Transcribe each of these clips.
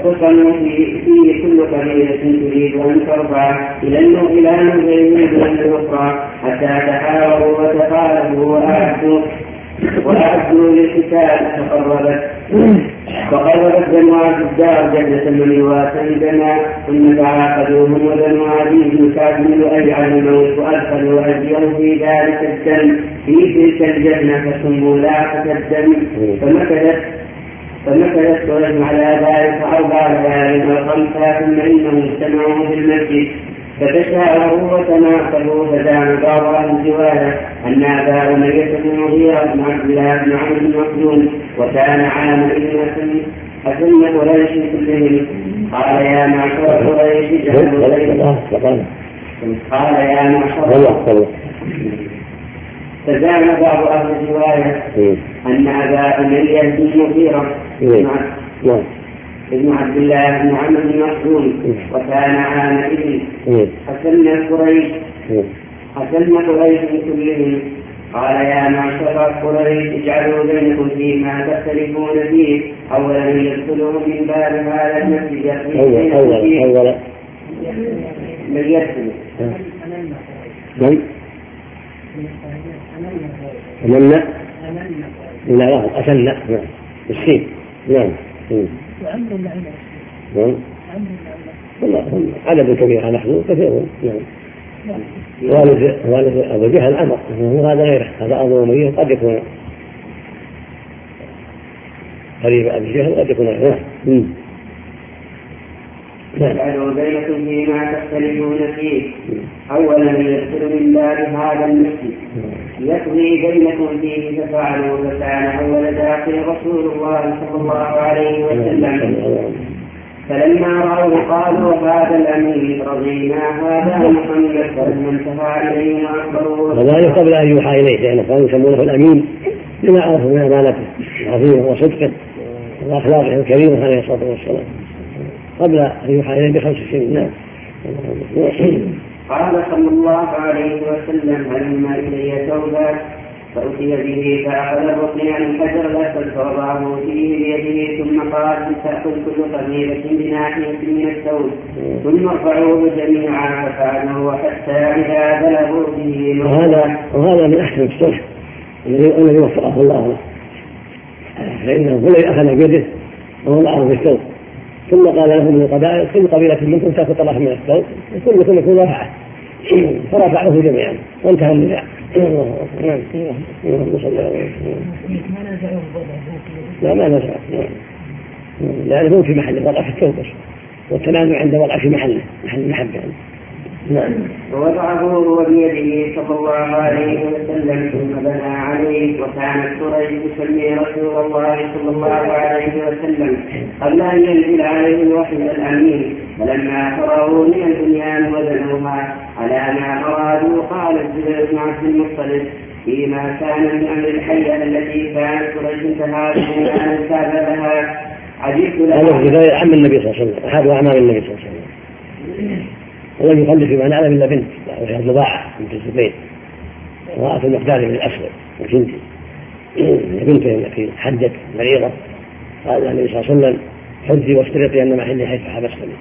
فاختصموا فيه كل قبيلة تريد أن ترفع إلى نزيل من الأخرى حتى تحاوروا وتقاربوا وأعدوا للقتال فقربت بنو عبد الدار جدة من واسندنا ثم تعاقدوهم وبنو عدي بن كعب بن لؤي على الموت وأدخلوا أيديهم في ذلك الدم في تلك الجنة فسموا لاحة الدم فمكثت قريش على ذلك 4 ليال و5 ثم إنهم اجتمعوا في المسجد فتشاوروا وتناقلوا فزعم بعض أهل الجوال أن أبا أمية بن المغيرة بن عبد الله بن عمرو بن مخزوم وكان عامئذ أسن قريش كلهم قال يا معشر قريش فزعم بعض أهل الجوال أن أبا أمية بن المغيرة ابن عبد الله بن عمرو بن مخزوم وكان عامئذ أسن قريش كلهم قال يا معشر قريش اجعلوا بينكم فيما تختلفون فيه أولا يدخلوا من باب هذا المسجد أولا من يدخل أسن السين نعم عدد كبير نحن كثيرون والد أبو جهل أمر وهذا غيره هذا أبو أمية قد يكون قريب أبو جهل قد يكون غيره اجعلوا بينكم فيما تختلفون فيه أولا يدخل من باب هذا المسجد يقضي بينكم فيه ففعلوا فكان أول داخل رسول الله صلى الله عليه وسلم فلما رأوا قالوا هذا الأمير رضينا هذا محمد فلما انتهى إليه وأخبروه وذلك قبل أن يوحى إليه لأنه كانوا يسمونه الأمين لما عرفوا من أمانته وعظيمه وصدقه وأخلاقه الكريمة عليه الصلاة والسلام قبل أن يوحى إليه ب5 سنين. نعم. قال صلى الله عليه وسلم هلم إلي ثوبا فأتي به فأخذ الركن عن الحجر الأسود فوضعه فيه بيده ثم قال تأخذ كل قبيلة بناحية من الثوب ثم ارفعوه جميعا ففعلوه حتى إذا بلغوا به وهذا من أحسن الصلح الذي وفقه الله له فإنه كل أخذ بيده ووضعه في الثوب ثم قال له من القبائل كل قبيلة منكم تأخذ طرف من الثوب وكلكم يكون رفعه فرفعه جميعا وانتهى النزاع. لا ما نزع لأنه في محل وضع في الثوب والتنازع عند وضع في محل المحبة. ووضعه هو بيده صلى الله عليه وسلم ثم بنى عليه وكانت قريش تسمي رسول الله صلى الله عليه وسلم قبل أن ينزل عليه الوحي الأمين فلما فرغوا من البنيان وبنوها على ما أرادوا قال الزبير بن عبد المطلب فيما كان من أمر الحية التي كانت قريش تهاجم أن تاب لها عجبت لها. هذا عم النبي صلى الله عليه وسلم أحد أعمام النبي صلى الله عليه وسلم ولم يخلف فيما نعلم إلا بنت وهي رضاعة بنت الزبير وراءت المقدار من الأسود وبنت التي حدت مريضة قال النبي صلى الله عليه وسلم حجي واشترطي أن محلي حيث حبستني.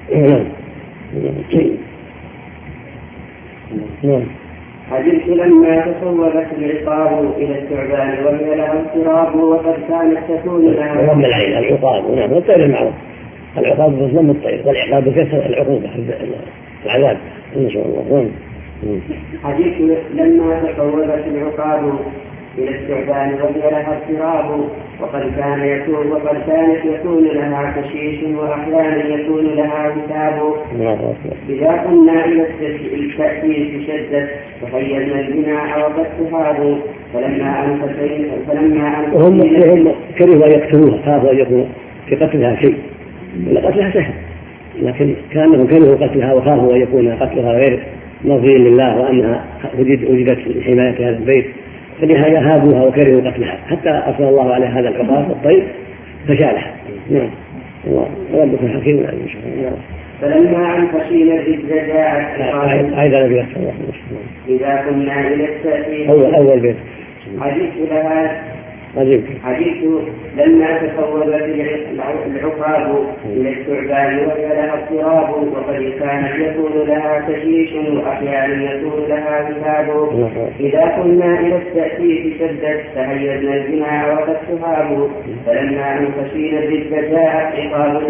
عجبت لما تصوبت العقاب إلى الثعبان وهي لها اضطراب وقد كانت تكون لها وضم العين العقاب. نعم والطير المعروف العقاب بضم الطير والعقاب بكسر العقوبة العذاب إن شاء الله. عجبت لما تصوبت العقاب إلى الثعبان وهي لها اضطراب وقد كانت يكون لها كشيش وأحيانا يكون لها وثاب. إذا قلنا إلى التأسيس شدت وحيزنا البناء وقد تهابوا فلما هم كرهوا أن يقتلوها خافوا أن يكون في قتلها شيء قتلها سهل لكن كانهم كرهوا قتلها وخافوا أن يكون قتلها غير مرضي لله وأنها وجدت حماية هذا البيت فلهذا هابوها وكرهوا قتلها حتى أصل الله عليه هذا العقاب والطير فشالها. نعم وربكم حكيم عليم. فلما أن خشينا الرجل جاءت أيضا نبي إذا كنا إلى التأثير أول بيت عجبت لما تصوبت يخاب إلى الثعبان وهي لها اضطراب، وقد كانت يكون لها تشيش وأحيانا يكون لها ذهاب. إذا كنا إلى التأسيس شدت تهيزنا الجماع وقد تهاب، فلما أن خشينا الرزق جاءت عقاب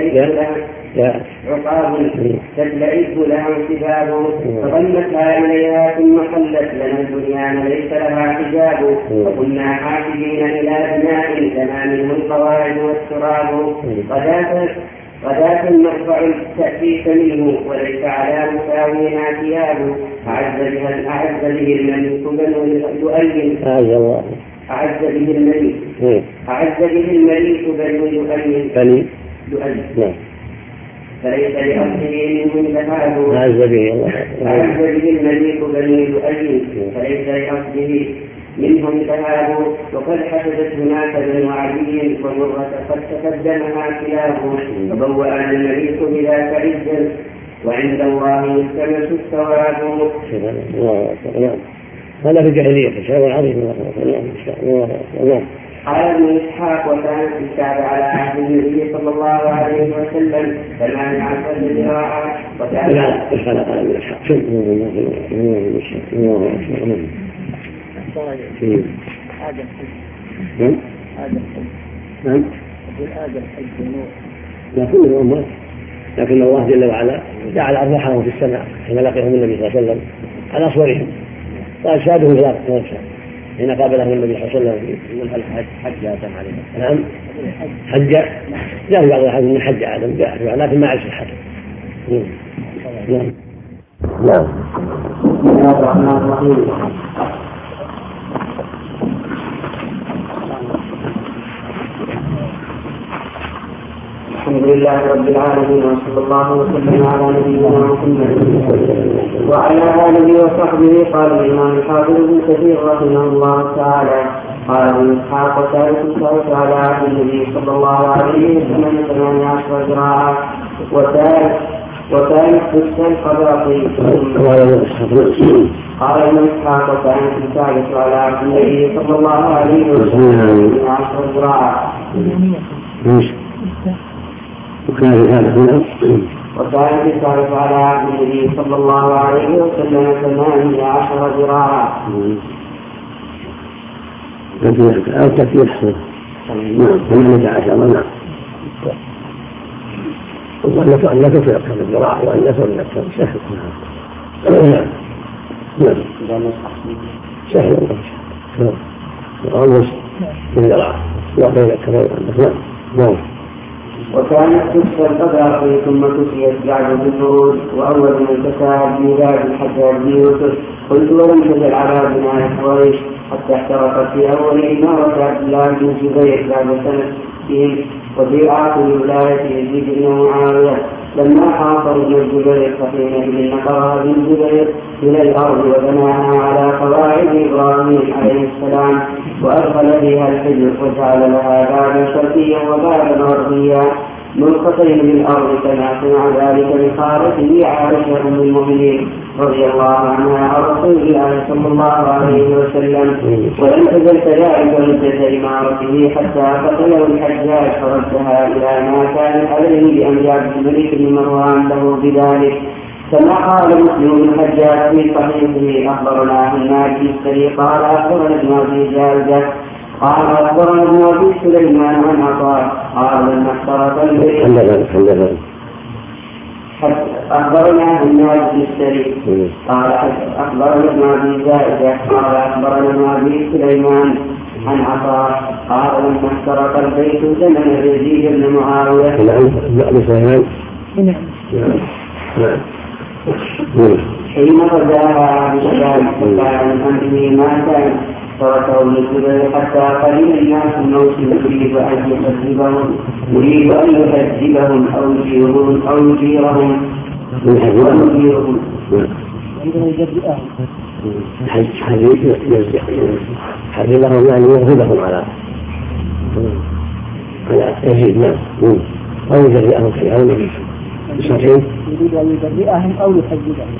تتلئذ لها انسباب، فضمتها إليها ثم حلت لنا البنيان ليس لها حجاب، وكنا حافظين إلى بناء لنا منه القواعد والتراب، غداة نرفع التأسيس منه وليس على مساوينا ثياب، أعز به الملك بنو لؤي فليس لأصله منهم ذهاب. أعز به الملك بنو لؤي فليس لأصله منهم ذهاب، وقد حسدت هناك بنو عدي ومرة قد تقدمها كلاب، فبوأنا الملك بذاك عزا وعند الله يلتمس الثواب. هذا في الجاهلية شيء عظيم. قال ابن إسحاق: وكانت الكعبة على عهد النبي صلى الله عليه وسلم 18 ذراعا. لكن الله جل وعلا جعل أرواحهم في السماء حين لقيهم النبي صلى الله عليه وسلم على أصورهم، قال شهدهم ذلك حين قابلهم النبي صلى الله عليه وسلم. حج آدم عليه نعم حج جاء بعض الحديث من حج آدم جاء لكن ما عرف الحج. نعم. بسم الله الرحمن الرحيم. الحمد لله رب العالمين، وصلى الله وسلم على نبينا محمد وعلى آله وصحبه. قال الإمام الحافظ ابن كثير رحمه الله تعالى: قال ابن إسحاق: وثالث على عهد النبي صلى الله عليه وسلم 18 ذراعا، وكانت تسكن القباطي. قال ابن إسحاق: وكانت الثالث على عهد النبي صلى الله عليه وسلم 18 ذراعا. وكان الثالث على عهد النبي صلى الله عليه وسلم 18 ذراعا. أو تكفير حصر 18. نعم. وأن لا تفرق كم الذراع وأن لا تفرق كم سهل. سهل والله من ذراع وبين كم. نعم. وكانت تكسى القذافي ثم كسيت بعد بالفروج، وأول من كساها ميلاد الحجاج بن يوسف. قلت: ولم تزل على بناء قريش حتى احترقت في أول إمارة عبد الله بن جبير بعد سنتين، وفي آخر ولاية يزيد بن معاوية لما حاصر ابن الزبير، فحينئذ نقرها ابن الزبير إلى الأرض وبناها على قواعد إبراهيم عليه السلام، وأدخل فيها الحجر وجعل لها بابا شرقيا وبابا غربيا ملقتين بالأرض، كما صنع ذلك لخالته عائشة أم المؤمنين رضي الله عنها عن رسول الله صلى الله عليه وسلم. ولم تزل كذلك مدة إمارته حتى قتله الحجاج، فردها إلى ما كان عليه بأمجاد الملك بن مروان له بذلك. كما قال مسلم بن الحجاج في صحيحه: أخبرنا هناد بن السري قال أخبرنا ابن أبي جالدة قال أخبرنا ابن أبي سليمان عن عطاء قال: لما احترق البيت أخبرنا هناد بن السري قال أخبرنا ابن أبي جالدة قال أخبرنا ابن أبي سليمان عن عطاء قال: لما احترق البيت زمن يزيد بن معاوية. حين غزاها بالشام فكان من أمره ما كان، تركه ابن الزبير حتى قدم الناس الموسم يريد أن يهذبهم أو يجيرهم. حذبهم يعني يغضبهم على يزيد. نعم. أو يجرئهم في عونه يريد أن يجرئهم أو يحذبهم.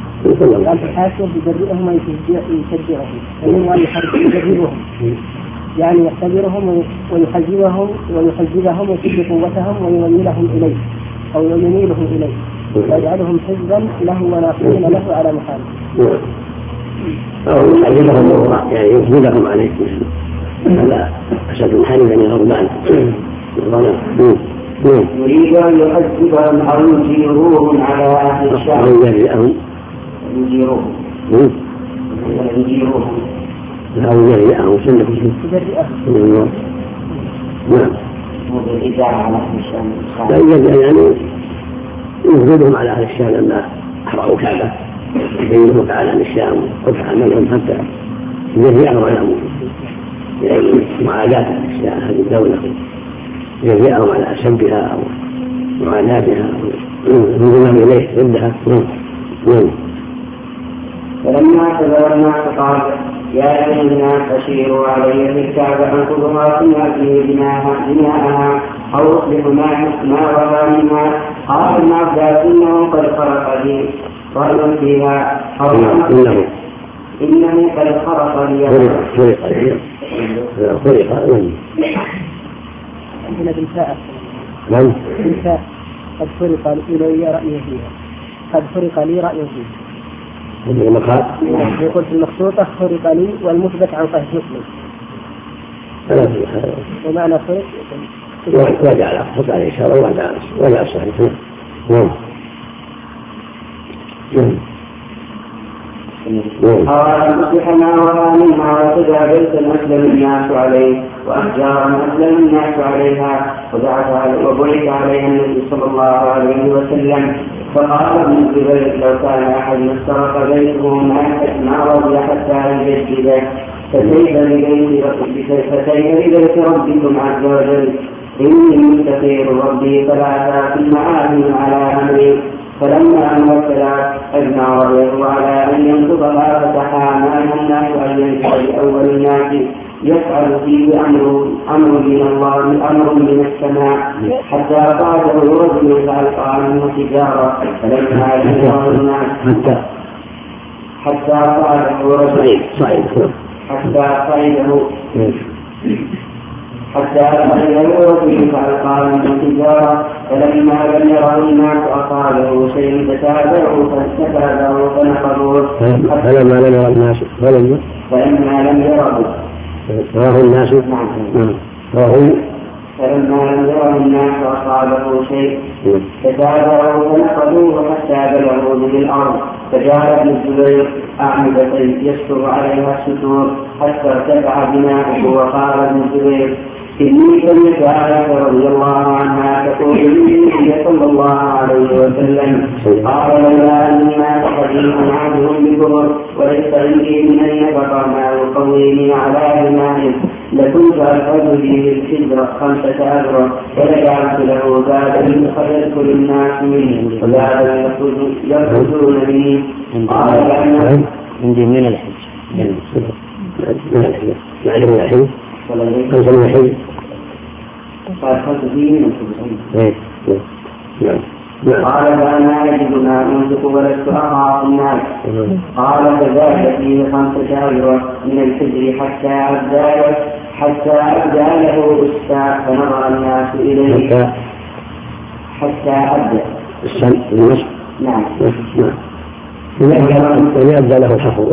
الآن تحاسب يجرئهم أو يشجعهم، فمن أن يجرئهم يعني يختبرهم ويحجبهم ويشد قوتهم ويميلهم إليه أو يميلهم إليه ويجعلهم حزبا له وناصرين له على مخالفه. أو يحجبهم يعني يفضلهم عليه هذا أشد حريفا يغضبان يريد أن يحجبهم أو يجيروهم على أهل الشام أو يجيروهم أو يجيروهم سنة نعم لا يجب يعني يفضلهم على أهل الشام لما أحرقوا كعبة يبينهم تعالى عن الشام وقف عملهم حتى يجيئهم على معاداة الشام هذه الدولة يجيئهم على أسبها أو معاداتها ينظرهم إليه ضدها. فلما كبر الناس قال يا أيها الناس أشيروا علي في الكعبة أنقذها ثم أتيه بناءها أو أصلح ما وضع منها. قال ابن عباس إنه قد خرق لي رأي فيها أو إنه قد خرق لي عندنا بالفاء قد فرق لي رأيه فيها قد فرق لي رأيه فيها يقول في المخطوطة فرق لي والمثبت عن صحيح مسلم ومعنى فرق وجعل أخذ عليه إشارة وجعل صحيح قال أصلح ما وراء منها وتجابلت أسلم الناس عليه وأحجار أسلم الناس عليها وبعث عليها النبي صلى الله عليه وسلم. فقال ابن الزبير لو كان أحد استرق بيته ما رضي حتى يجدده فكيف ببيت ربكم عز وجل إني مستخير ربي فلا ثم آمن على أمري. فلما أن وكلت أجمع رضيه على أن ينقضها فتحا ما الناس أن ينقض لأول الناس يفعل فيه أمر من الله أمر من السماء حتى قاله رجل فألقى منه تجارة. فلما أجمع الناس حتى قاله رجل حتى أخرجه رجل فألقى منه تجارة. فلما لم يره الناس أصابه شيء فتابعوا فنقضوه. فلما لم يره الناس فلما لم يره الناس أصابه شيء فتابعوا فنقضوه حتى بلغوا به الأرض. فجاء ابن الزبير أعمدة يستر عليها الستور حتى ارتفع بناؤه. وقال ابن الزبير إني سمعت عائشة رضي الله عنها تقول للنبي صلى الله عليه وسلم قال لولا أن الناس قديما عهدهم بكفر وليس عندي من أن يبقى ما يقويني على بنائه لكنت ألفظ به الحجر 5 أذرع ولجعلت له بابا يدخل الناس منه وبابا يخرجون منه. قال عندي من الحج قال فأنا أجد ما أنفق ولست أخاف الناس. قال فزاد فيه 5 أذرع من الحجر حتى أبدى له أستا فنظر الناس إليه حتى أبدى نعم يبدأ له الحفظ.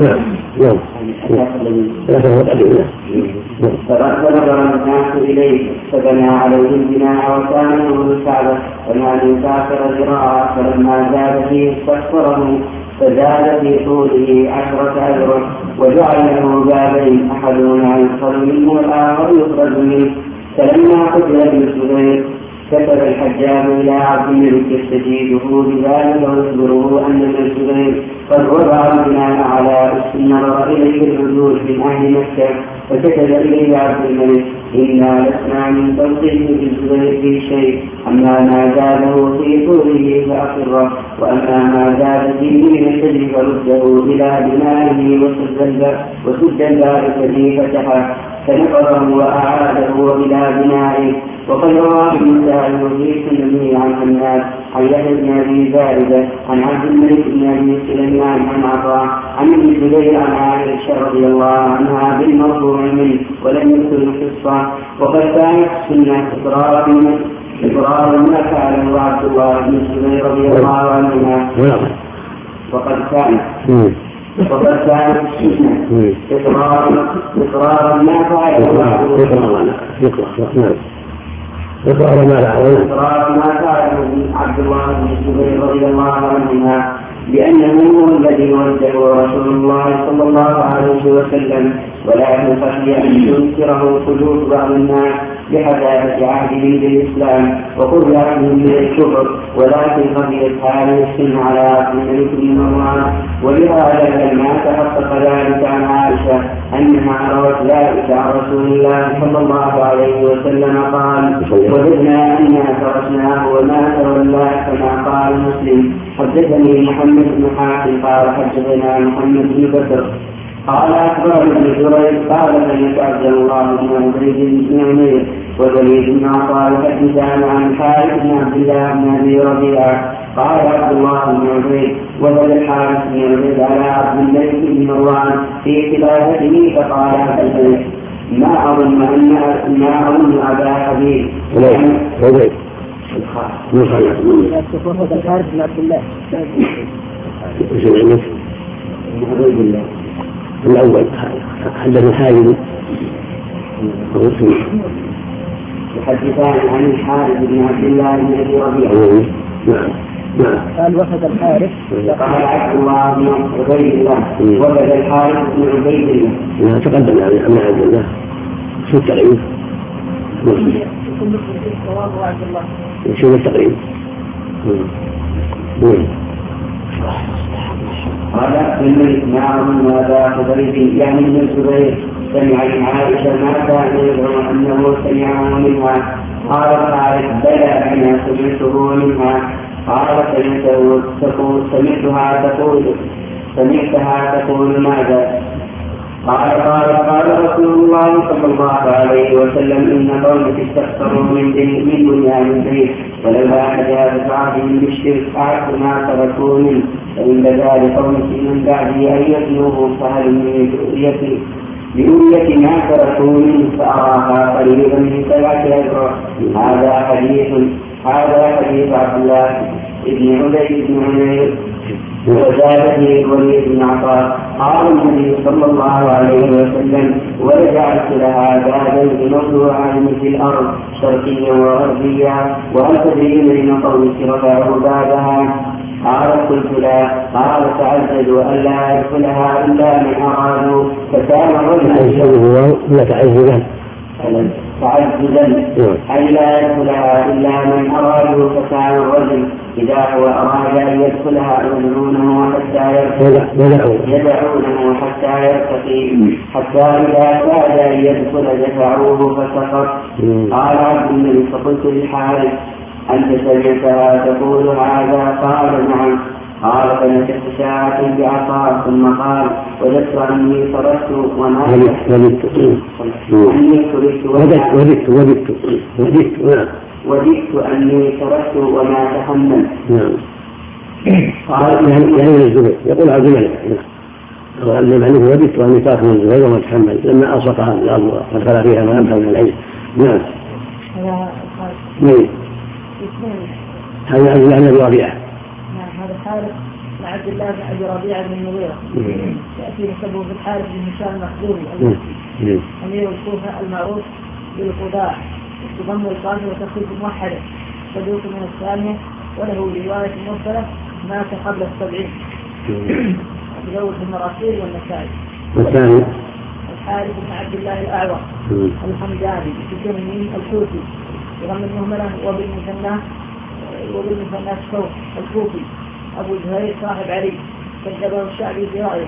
فنظر الناس إليه فبنى عليه البناء وكان له الكعبة وما من 10 ذراعا. فلما زاد فيه استكثره فزاد في طوله 10 أذرع وجعل له بابين أحدهما يدخل منه والآخر يخرج منه. فلما قتل ابن الزبير كتب الحجاج إلى عبد الملك يستجيبه بذلك ويخبره أن ابن الزبير قد وضع البناء على أس نظر إليه العدول من أهل مكة. فكتب إليه عبد الملك إنا لسنا من توقيف بالزبير في شيء أما ما زاده في طوله فأقره وأما ما زاد فيه من الشجر فرده إلى بنائه وسد الباب الذي فتحه فنقضه وأعاده إلى بنائه. وقد روى ابن سعد وزيد النبي عن حماد عن يحيى بن ابي زائده عن عبد الملك بن ابي سليمان عن عطاء عن ابن جبير عن عائشه رضي الله عنها بالمرفوع منه ولم يذكر القصه. وقد كانت السنه إقرار ما فعله عبد الله بن الزبير رضي الله عنهما. وقد كانت السنة إقرار ما فعله عبد الله بن الزبير رضي الله عنهما لأنه هو الذي وجهه رسول الله صلى الله عليه وسلم، ولكن خشي أن ينكره قلوب بعض الناس بحداثة عهدهم بالإسلام وقرب عهدهم بالكفر، ولكن خشيت هذه السنة على عبد الملك بن مروان. ولهذا لما تحقق ذلك عن عائشة أنها روت ذلك عن رسول الله صلى الله عليه وسلم قال: وجدنا أننا تركناه وما تولى كما قال مسلم. حدثني محمد بن حاتم قال حدثنا محمد بن بكر قال أخبرني ابن جريج قال سمعت عبد الله بن عبيد بن عمير ووليد بن عطاء حدثنا عن الحارث بن عبد الله بن أبي ربيعة قال عبد الله بن عبيد وبل الحارث بن عبيد على عبد الملك بن مروان في خلافته فقال عبد الملك: ما أظن أبا حبيب الحارث بن عبد الله الأول حدث الحارث يحدثان عن الحارث بن عبد الله بن أبي ربيعة. نعم. قال وفد الحارث قال عبد الله بن عبيد الله وفد الحارث بن عبيد الله. تقدم عن عبد الله شو التقريب؟ شو التقريب؟ قال الملك معهم وابا حذيفه يعني ابن الزبير سمع من عائشه ما كان يدعو انه سمعه منها. قال الحارث: بلى انا سمعته منها. قال: سمعتها تقول ماذا؟ قال رسول الله صلى الله عليه وسلم: إن قومك استكثروا من دنيا من بيت ولما حجاب بعضهم بالشرك أعد ما تركوا منه، فإن ذلك قومك من بعده أن يتلوه فهل من بأولية ما تركوا منه فأراها قريبا من 7 أذرع. هذا حديث عبد الله بن عبيد بن عمير. وزاد به الوليد بن عطاء قال النبي صلى الله عليه وسلم: وجعلت لها بابين موضوعين في الارض شرقيا وغربيا وهل تدري من قومك رفعوا بابها؟ قال: قلت لا. قال: تعجزوا الا يدخلها الا من ارادوا فكان الرجل تعجزا أي لا يدخلها إلا من أرادوا فكان الرجل إذا هو أراد أن يدخلها يدعونه حتى يرتقي حتى إذا كاد أن يدخل دفعوه فسقط. قال عبد الملك: فقلت للحارث: أنت سمعتها تقول هذا؟ قال: نعم. قال: فنشفت ساعة بعصا ثم قال: وجدت أني تركت وما وددت أني تركت وما تحملت. قال: يعني الزبير يقول عبد الملك المعنى وددت أني تركت من الزبير وما تحمل لما ألصقها الأرض وقد خلا فيها ما أمكن من العلم. نعم. هذا عبد الله بن أبي ربيعة. هذا الحارث مع عبد الله بن أبي ربيعة بن المغيرة يأتي نسبه في الحارث بن هشام المخزومي أمير الكوفة المعروف بالخداع تضم القاف وتخفيف موحدة صدوق من الثانية وله رواية مرسلة مات قبل 70 تزوج المراسيل والنسائي. والثاني الحارث بن عبد الله الأعور الحمداني الجرمي الكوفي يضم المهملة وبالمثنى الصوت الكوفي أبو زهير صاحب علي كذبه الشعبي برأيه.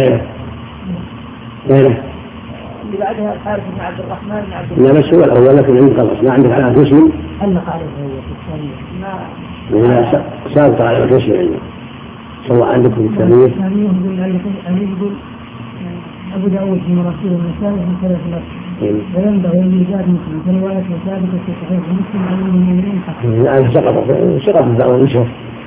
اللي بعدها الحارث بن عبد الرحمن بن عبد الله. لا بس هو الأول لكن عندك خلاص ما عندك على مسلم. الحارث هو في الثانية. لا سابق على مسلم عندنا. سواء عندكم الثانية. الثانية يقول أبو داود في مراسيل النسائي في 3 نفس. وينبغي إيجاد مسلم في رواية ثابتة في صحيح مسلم عن المؤمنين يعني سقط الدعوة نشوف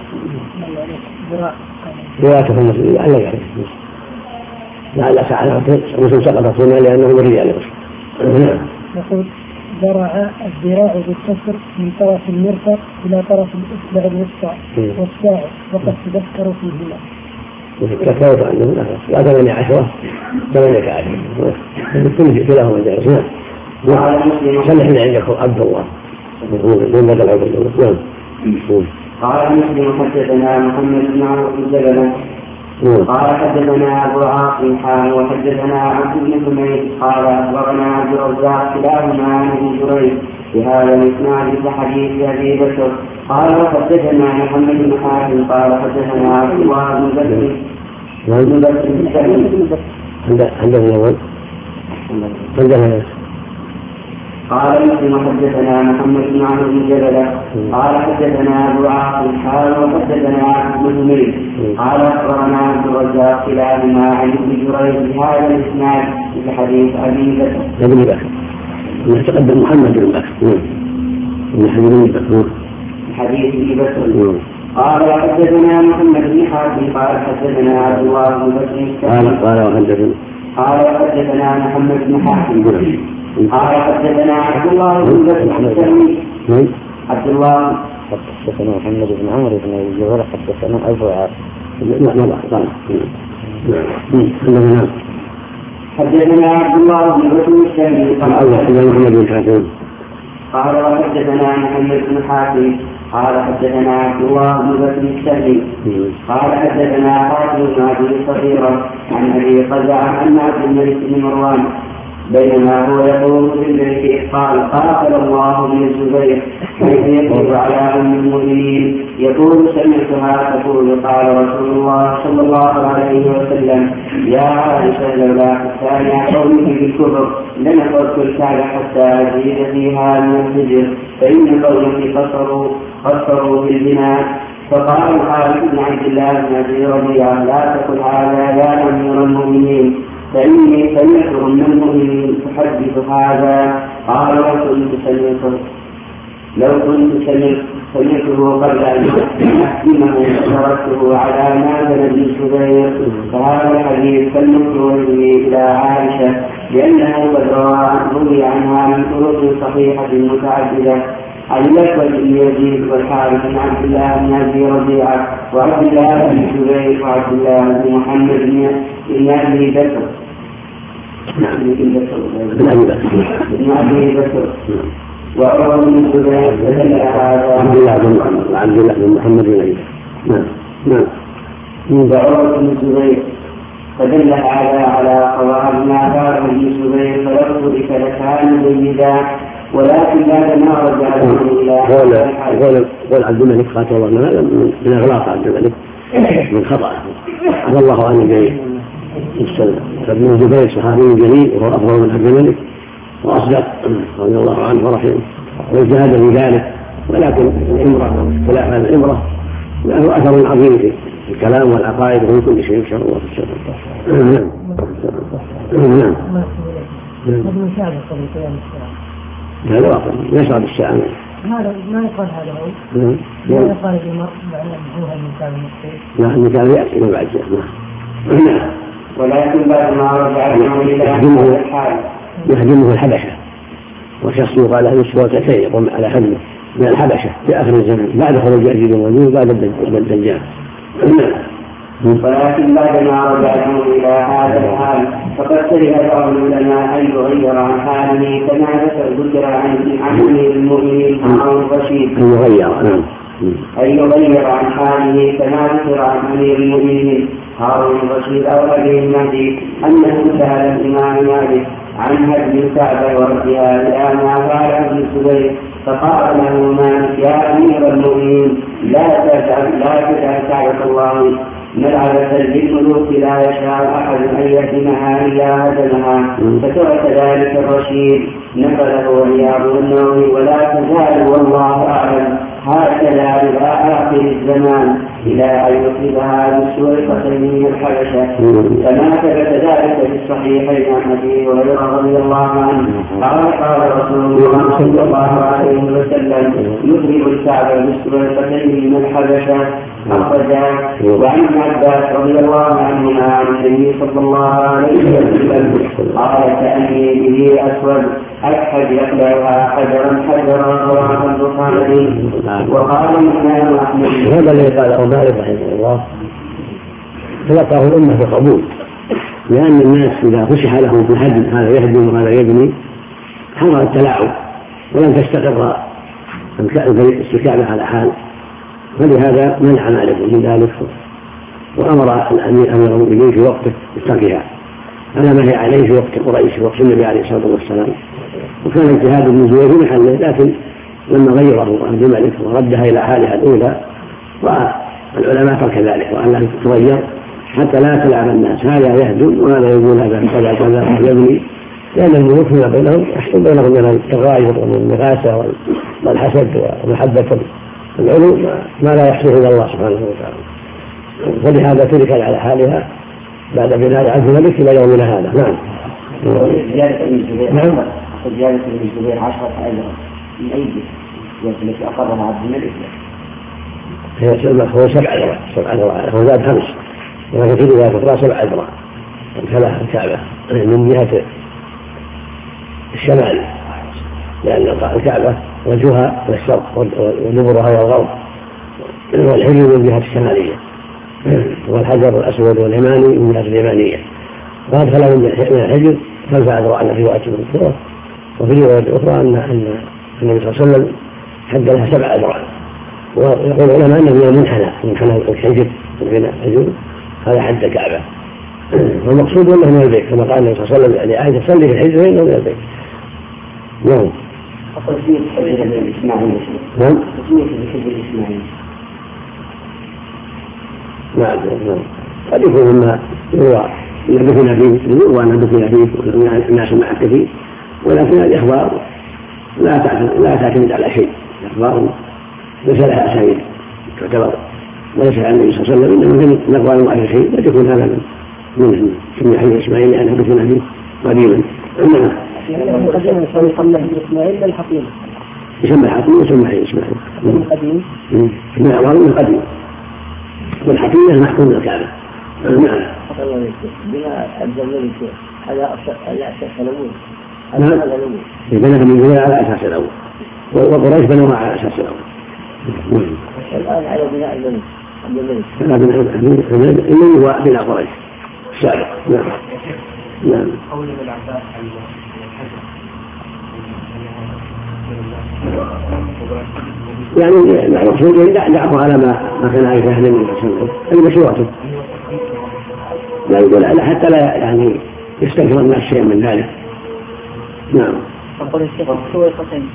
روايته المسلم لا يعرف لعل ساعة مسلم سقطت هنا لأنه رجال. يقول ذرع الذراع بالكسر من طرف المرفق إلى طرف الإصبع الوسطى والساعد وقد تذكر فيهما. كفاوت عنه لا 18 كل كلاهما جائز. سلح عندك عبد الله من بدل عبد الله. قال مسلم حدثنا محمد بن عمرو بن جبل قال حدثنا ابو عاصم حان وحدثنا عبد بن حميد قال اخبرنا عبد الرزاق كلاهما عن ابن جريج بهذا الاسناد كحديث ابي بكر قال وحدثنا محمد بن حاتم قال حدثنا عبد الله بن بكر عندنا قال مسلم حدثنا محمد بن عمرو بن جبل قال حدثنا ابو عاصم حان وحدثنا عبد بن حميد قال اخبرنا عبد الرزاق كلاهما عن ابن جريج بهذا الاسناد بحديث ابي بكر. تقدم محمد بن بكر حديث ابي بكر قال حدثنا محمد بن حاتم قال حدثنا عبد الله بن بكر قال حدثنا محمد بن حاتم قال حدثنا عبد الله بن بكر عبد الله حدثنا محمد بن عمرو بن الجوهر حدثنا ابو عاصم حدثنا عبد الله بن بكر قال وحدثنا محمد بن حاتم قال حدثنا عبد الله بن بكر الشهري قال حدثنا حاتم بن ابي صغيرة عن ابي قزعة ان عبد الملك بن مروان بينما هو يقول في البيت قال قاتل الله بن الزبير حيث يقول على ام المؤمنين يقول سمعتها تقول قال رسول الله صلى الله عليه وسلم يا عائشة لولا حتى قومه بالكفر لنفرت الكعبة حتى أزيد فيها من الحجر فإن قومه قصروا بالبناء. فقال الحارث بن عبد الله بن ابي ربيعة لا تقل هذا يا امير المؤمنين فإني سمعت من المؤمنين تحدث هذا. قال لو كنت سمعته قبل أن أحكمه تركته على مازن بن الزبير. فهذا الحديث كالمكروه إلى عائشة لأنه قد روي عنها من طرق صحيحة متعددة عن الأسود بن يزيد والحارث بن عبد الله بن ابي ربيعة وعبد الله بن الزبير وعبد الله بن محمد بن ابي بكر بن ابي بكر وعمر بن الزبير فدل هذا عبد الله بن محمد بن ابي وعمر بن الزبير فدل هذا على قضاء ما فعل بن الزبير فلفظ بكلتان بيدان ولكن بعد ما رجع قول عبد الملك قاتل الله هذا من اغلاق عبد الملك من خطأ عفى الله عنه جميعا. فابن الزبير صحابي جليل وهو افضل من عبد الملك واصدق رضي الله عنه ورحمه واجتهد في ذلك. ولكن الامره خلاف الامره له اثر عظيم في الكلام والعقائد وفي كل شيء ان شاء الله في الشرع. هذا واقع يشرب الساعة. هذا ما يقال هذا هو ما يقال المرء بعدها المكان لا المكان يأتي من بعد ولكن بعد ما رجع يهدمه الحبشة وشخص يقال له سواتين يقوم على حمله من الحبشة في آخر الزمن بعد خروج يأجوج ومأجوج بعد الدجال. ولكن بعدما رجعتم إلى هذا الحال فقد كره بعض العلماء أن يغير عن حاله كما ذكر عن أمير المؤمنين هارون الرشيد أن يغير عن حاله كما ذكر عن أمير المؤمنين هارون الرشيد أو أبي المهدي أنه سأل الإمام مالك عن هدم الكعبة وردها إلى ما فعل ابن الزبير فقال له مالك يا أمير المؤمنين لا تجعل كعبة الله ملعبة للملوك لا يشاء أحد أن يهدمها إلا هدمها. فترك ذلك الرشيد نقله والعياذ النووي ولا تزال والله أعلم هكذا إلى آخر الزمان إلى أن يصيبها بالسويقتين من الحبشة، كما ثبت ذلك في الصحيحين عن أبي هريرة رضي الله عنه قال رسول الله صلى الله عليه وسلم يضرب الكعبة بالسويقتين من الحبشة أخرجاه. وعن ابن عباس رضي الله عنهما عن النبي صلى الله عليه وسلم قال كأني به أسود أكحد يقلعها حجرا رواه البخاري. وقال الإمام أحمد هذا الذي قاله مالك رحمه الله تلقاه الأمة بقبول، لأن الناس إذا فسح لهم في الحج هذا يهدم وهذا يبني حضر التلاعب ولم تستقر الكعبة على حال، فلهذا منع مالك من ذلك وأمر الأمير المؤمنين في وقته بتركها على ما هي عليه في وقت قريش في وقت النبي عليه الصلاة والسلام. وكان اجتهاد ابن زبير في محله، لكن لما غيره عبد الملك وردها إلى حالها الأولى والعلماء كذلك وأنها تتغير حتى لا تلعب الناس، هذا يهدم وهذا يقول هذا كذا كذا يبني، لأن الملوك فيما بينهم يحصل بينهم من التغاير والمغاسة والحسد ومحبة العلو ما لا يحصل إلا الله سبحانه وتعالى. فلهذا تركت على حالها بعد بناء عبد الملك إلى يومنا هذا. نعم. زيادة ابن الزبير 10 أجرا من أي جهة التي أقرها عبد الملك؟ هو 7 أذرع هو زاد 5 ولكن في رواية أخرى 7 أذرع امتلأ الكعبة من جهة الشمال، لأن الكعبة وجهها والشرق ودبرها والغرب والحجر من جهة الشمالية والحجر الأسود واليماني من جهة اليمانية، وأدخل من الحجر 5 أذرع في رواية الأخرى. وفي رواية الأخرى أن النبي صلى الله عليه وسلم حد لها 7 أذرع. ويقول العلماء أنه من المنحنى الحجر بين الحجر هذا حد الكعبة، والمقصود أنه من البيت كما قال النبي صلى الله عليه وسلم لعائشة صلي في الحجر فإنه من البيت. نعم. تسمية الحجر الإسماعيلي. نعم. تسمية الحجر الإسماعيلي. نعم. قد يكون مما يروى أن دفن فيه وأن دفن فيه الناس مع كثير، ولكن الإخبار لا تعتمد على شيء، الإخبار ليس لها أسانيد تعتبر، وليس عن النبي صلى الله عليه وسلم إنما من أقوال على شيء قد يكون هذا من سمي حي إسماعيل لأنه دفن فيه قديما. إنما قديما يسمى إسماعيل الحقيقة يسمى الحقيقة ويسمى حي إسماعيل قديم من أعوار من قديم، والحقيقة محكوم الكعبة. نعم. بما عبد الملك على أساس الأول. نعم. بنى من جهة على أساس الأول، وقريش بنوها على أساس الأول. الآن على بناء الملك. هذا بناء الملك هو بناء قريش السابق. نعم. نعم. قول ابن عباس عن يعني المقصود دعه على ما كان عليه أهل النبي صلى الله عليه وسلم هذه مشروعته، لا يقول حتى لا يعني يستنكر الناس شيئا من ذلك. نعم. أقول الشيخ سويقتين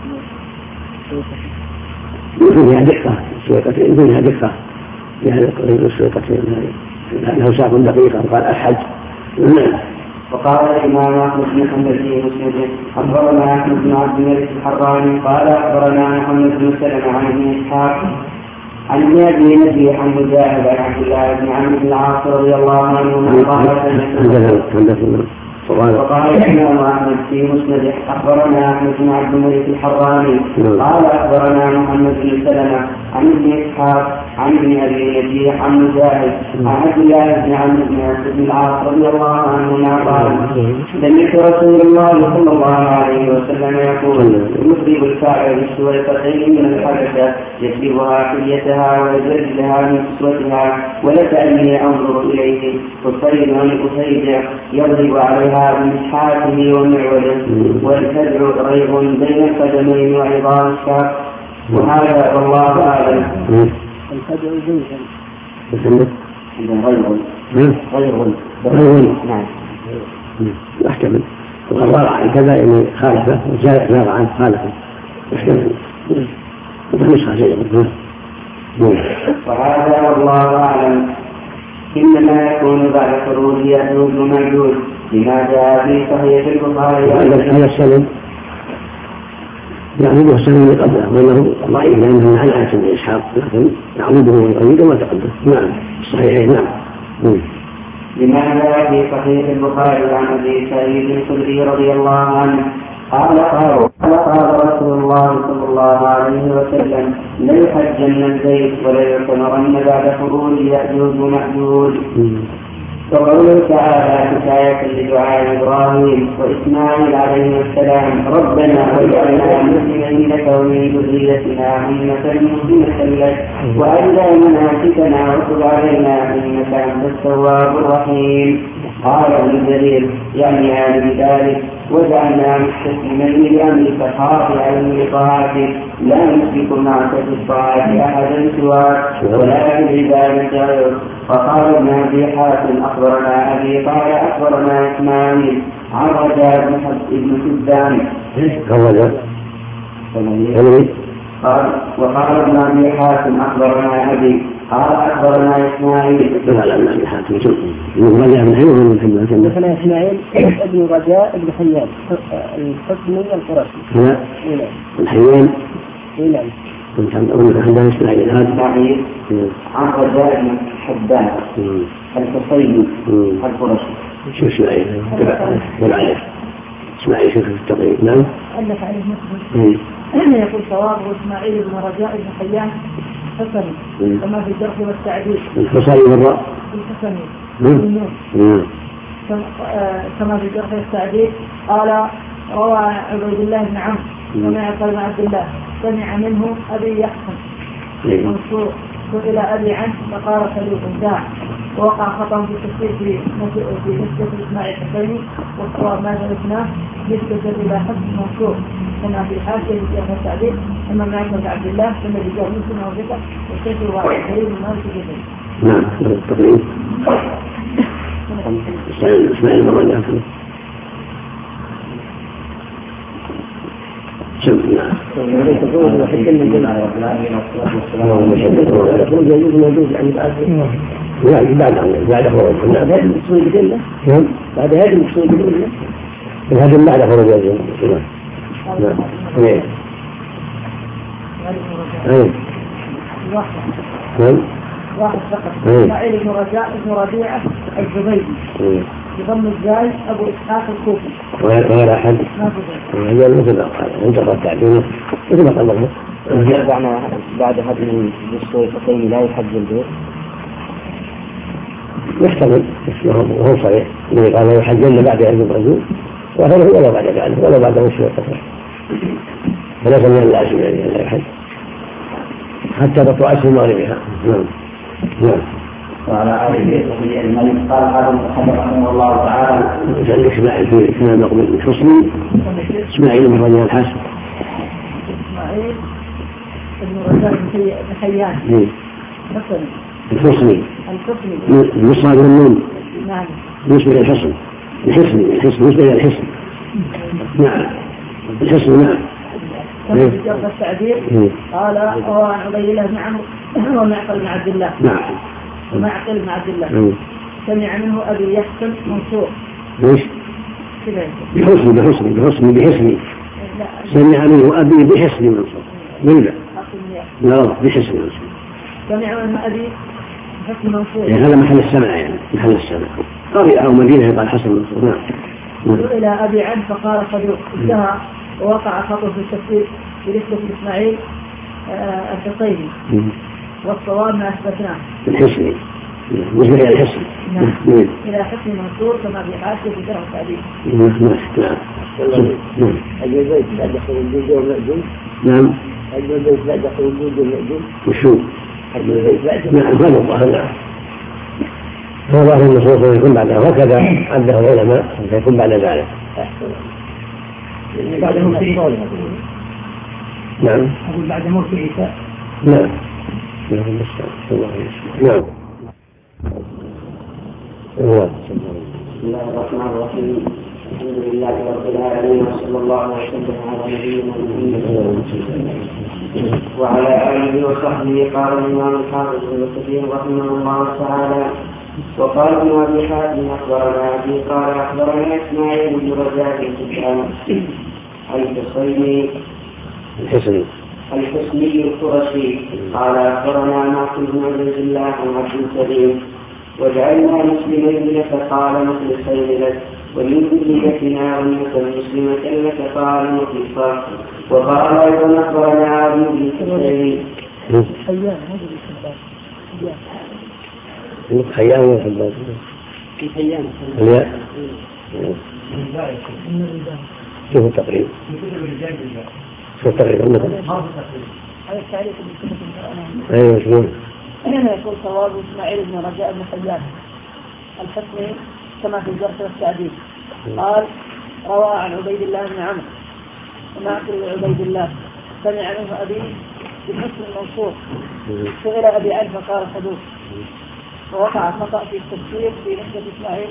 يكون فيها دقة سويقتين، يكون فيها دقة يعني السويقتين له ساق دقيقة قال أحد. نعم. وقال الإمام أحمد بن حنبل في مسنده أخبرنا أحمد بن عبد الملك الحراني قال أخبرنا محمد بن سلمة عن ابن إسحاق عن أبي نبي عن مجاهد عن عبد الله بن عمرو بن العاص رضي الله عنه قال وقال الإمام أحمد في مسنده أخبرنا أحمد بن عبد الملك الحراني قال أخبرنا محمد بن سلمة عن ابن إسحاق عن ابن أبي نجيح عن مجاهد عن عبد الله بن عمرو بن العاص رضي الله عنهما قال سمعت رسول الله صلى الله عليه وسلم يقول يخرج الكعبة بالسويقتين من الحبشة يسلبها حليتها ويجردها من كسوتها ولكأني أنظر إليه والطير أسيجع يضرب عليها بمسحاته ومعوله والفزع ريب بين القدمين وعظام الشاق. وهذا والله أعلم. الفزع زوجا غير نعم يحتمل وقال عن كذا يعني خالفه وزاد عن خالفه يحتمل وفنسخة شيئا. وهذا والله أعلم إنما يكون بعد خروج يأجوج ومأجوج لما جاء في صحيح البخاري. هذا السند يعبده السنة قبله وانه ضعيف لانه عن آية بن اسحاق لكن يعبده ويقيده ما تقدم. نعم الصحيحين. نعم. لماذا في صحيح البخاري عن ابي سعيد الخدري رضي الله عنه قال رسول الله صلى الله عليه وسلم ليحجن البيت وليعتمرن بعد خروج يأجوج ومأجوج. وقوله تعالى حكاية لدعاء إبراهيم وإسماعيل عليه السلام ربنا واجعلنا مسلمين لك ومن ذريتنا أمة مسلمة لك وأرنا مناسكنا وتب علينا إنك أنت التواب الرحيم. قال ابن جرير يعني بذلك وجعلنا مستسلمين لأمرك خاضعين لطاعتك لا نشرك معك في الطاعة أحدا سواك ولا بعبادك غيرك. فقال ابن أبي حاتم أخبرنا أبي قال أخبرنا إسماعيل عن رجاء بن حبان وقال ابن أبي حاتم أخبرنا أبي قال أخبرنا إسماعيل دخل إسماعيل ابن رجاء ابن حيان الحكمي القرشي الحيان. نعم. كنت أقول عندنا إسماعيل عن رجاء بن حبان الحصيني القرشي. شو إسماعيل؟ ولا عليه إسماعيل شوف التقريب. نعم. ألف عليه مسلم يقول صوابه إسماعيل بن رجاء بن حيان حسني كما في الجرح والتعديل. الحصيني مرة. الحسني. كما في الجرح والتعديل. قال روى عبيد الله بن عمرو ومعقل بن عبد الله سمع منه أبي يحسن منصور سئل أبي عنه فقال خليل داع. ووقع خطأ في التفسير في نسبة إسماعيل الحسيني والصواب ما درسناه نسبة إلى حسن منصور كما في حاشية الجرح والتعديل. أما معقل بن عبد الله ثم رجال مسلم وثقة والشيخ الواحد خليل بن مالك جدا. نعم التقريب. إسماعيل بن رجاء بعد هذه المقصود بالله الهدم بعد خروج الجنة. واحد فقط إسماعيل بن رجاء بن ربيعة الزبيدي بضم الزاي أبو إسحاق الكوفي ولا أحد هذا مثل انتقى التعليم مثل ما قال بعد هدم الدستور الحسيني لا يحج البيت يحتمل وهو صحيح قال لا يحجن بعد هدم الرجل وهذا ولا بعد ذلك ولا بعد وشوية قصر فليس من اللازم يعني لا يحج حتى تطلع مغربها. نعم. وعلى آله وصحبه أجمعين. قال هذا رحمه الله تعالى إسماعيل في إسماعيل مقبول الحصني إسماعيل بن رجاء الحسن إسماعيل بن رجاء بن حيان الحصني المصاب والنون. نعم. بالنسبة للحصن بالنسبة للحصن. نعم الحصن. نعم. كما في جرح التعديل قال عن عبيد الله بن عمرو ومعقل بن عبد الله. نعم. ومعقل بن عبد الله سمع منه أبي يحسن منصور. ليش؟ بحسن سمع منه أبي بحسن منصور. لا بحسن منصور. سمع منه أبي بحسن منصور. يعني هذا محل السمع يعني محل السمع. قرية أو مدينة يقال حسن منصور. نعم. سئل أبي عنه فقال صدوق انتهى. ووقع خطأ في التفسير بنسبة إسماعيل الحصيني والصواب ما أثبتناه الحصني نسبة إلى الحصن. نعم. إلى حسن منصور كما في حاشية في جرح التعديل. نعم. البيت بعد خروج المأجوج. نعم. البيت بعد خروج المأجوج. وشو؟ نعم هذا الظاهر. هو ظاهر النصوص يكون بعدها وكذا عده العلماء فيكون بعد ذلك. بعد موت عيسى. نعم. أقول بعد موت عيسى. نعم. نعم. بسم الله الرحمن الرحيم. الحمد لله رب العالمين وصلى الله وسلم على نبينا محمد وعلى آله وصحبه. قال الإمام الحافظ ابن كثير رحمه الله تعالى وقال ابن أبي حاتم أخبرنا أبي قال أخبرنا إسماعيل بن رجاء الحصيني الحسني القرشي قال أخبرنا معقل بن عبد الله عن عبد الكريم وجعلنا مسلمين لك قال مخلصين لك ومن ذريتنا أمة مسلمة لك قال مخلصا. وقال أيضا أخبرنا عبد بن حسين حيان وحبان في حيان شوفوا تقريبا هذا التعريف ايوه شلون؟ يقول صواب اسماعيل بن رجاء بن حيان الحسني كما في الجرح والتعديل. قال روى عن عبيد الله بن عمرو ومعقل عبيد الله سمع منه أبي بحسن المنصور سئل أبي عنه فقال صدوق. ووقع خطأ في التفسير في نسبة إسماعيل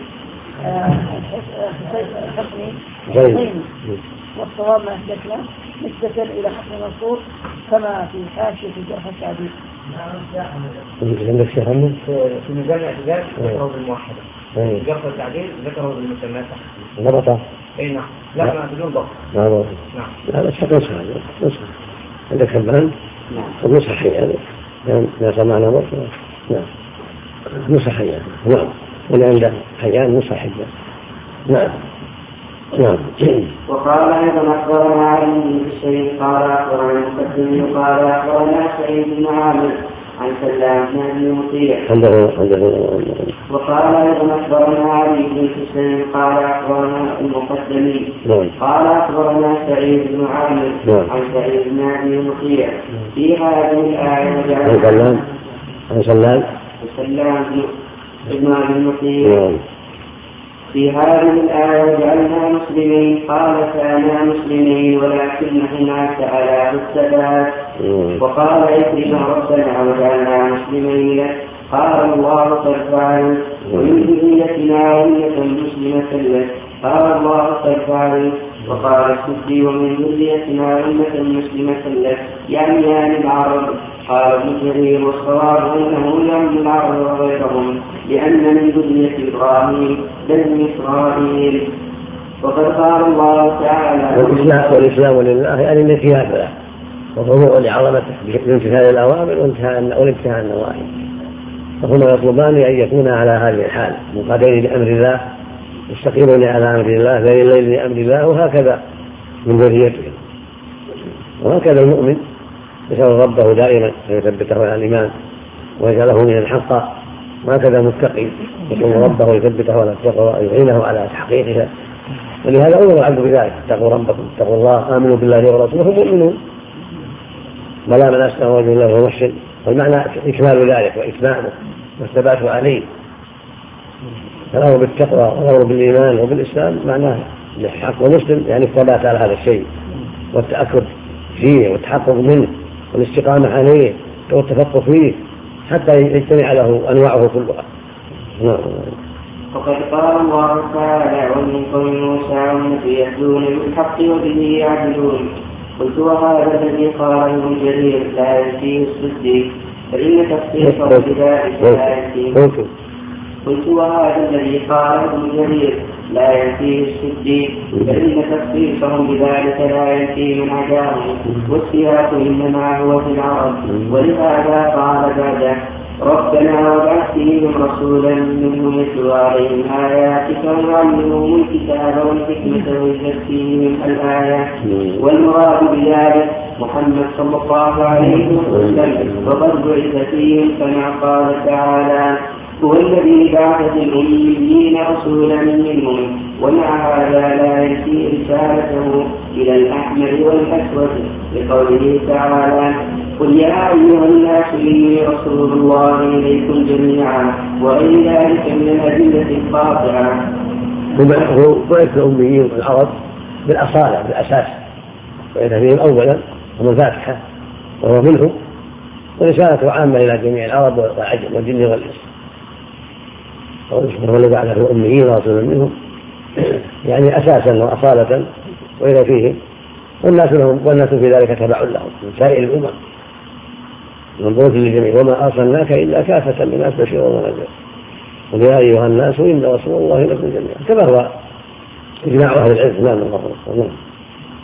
الحسني والصواب ما أحدثنا نسبة إلى حسن المنصور كما في حاشية الجرح والتعديل. عندك شيء عنه؟ في ميزان الاعتدال ذكره بالموحدة، الجرح والتعديل ذكره بالمسمات. ضبطه؟ اي نعم. لا بدون ضبط. نعم. هذا الشق نصح عندك حبان؟ نعم. نصح هذا لا سمعنا ضبط. نعم نصح حيان. نعم. واللي عنده حيان نصح حبان. نعم. نعم. وقال أيضا أخبرنا علي بن الشيخ قال أخبرنا المقدم قال أخبرنا سعيد بن عامر عن سلام بن أبي مطيع. وقال أيضا أخبرنا علي بن الحسين قال أخبرنا المقدم قال أخبرنا سعيد بن عامر عن سعيد بن أبي مطيع في هذه الآية عن سلام بن أبي مطيع في هذه الآية جعلنا مسلمين قال كانا مسلمين ولكن هناك على الثبات. وقال عكرمة ربنا وجعلنا مسلمين قال الله قد فعل ومن ذريتنا أمة مسلمة لك قال الله قد فعل. وقال السدي ومن ذريتنا أمة مسلمة لك يعني العرب. قال ابن جرير والصواب أنه يعم العرب وغيرهم لأن من ذرية إبراهيم بني إسرائيل. وقد قال الله تعالى والإسلام لله يعني الانقياد له وخضوع لعظمته بامتثال الأوامر والامتثال النواهي. فهما يطلبان أن يكونا على هذه الحال منقادين لأمر الله مستقيمين على أمر الله ذليلين لأمر الله وهكذا من ذريته. وهكذا المؤمن يسأل ربه دائما فيثبته على الإيمان ويجعله من الحق. وهكذا المتقي يسأل ربه يثبته على التقوى ويعينه على تحقيقها. ولهذا أمر العبد بذلك اتقوا ربكم اتقوا الله آمنوا بالله ورسوله مؤمنون بلى من أسلم وجه الله وهو محسن. والمعنى إكمال ذلك وإتمامه والثبات عليه. فالأمر بالتقوى والأمر بالإيمان وبالإسلام معناه الحق ومسلم يعني الثبات على هذا الشيء والتأكد فيه والتحقق منه والاستقامة عليه والتفقه فيه حتى يجتمع له أنواعه كلها. وقد قال الله تعالى ومن قوم موسى والنبي يهدون بالحق وبه يعدلون. قلت وهذا الذي قاله ابن جرير لا يأتيه الصديق فإن تخصيصه بذلك لا يأتيه. قلت وهذا الذي قاله ابن جرير لا يأتيه الصديق فإن تخصيصهم بذلك لا يأتي من عداهم والسياق إنما هو في العرب. ولهذا قال بعده ربنا وابعث فيهم رسولا منهم يتلو عليهم آياتك ويعلمهم الكتاب والحكمة ويزكيهم الآيات. والمراد بذلك محمد صلى الله عليه وسلم وقد بعث فيهم كما قال تعالى هو الذي بعث في الأميين رسولا منهم ومع هذا لا ينسي رسالته إلى الأحمر والأسود لقوله تعالى قل يا أيها الناس إني رسول الله إليكم جميعا وغير ذلك من الأدلة القاطعة. هو بعث الأميين والعرب بالأصالة بالأساس بعث فيهم أولا هم الفاتحة وهو منهم ورسالته عامة إلى جميع العرب والعجم والجن والإنس. هو الذي بعث الأميين رسولا منهم يعني أساسا وأصالة وإلى فيهم والناس في ذلك تبع لهم من سائر الأمم منظور للجميع وما أرسلناك إلا كافة للناس بشيرا ونذيرا قل يا أيها الناس إن رسول الله لكم جميعا كما هو إجماع أهل العلم.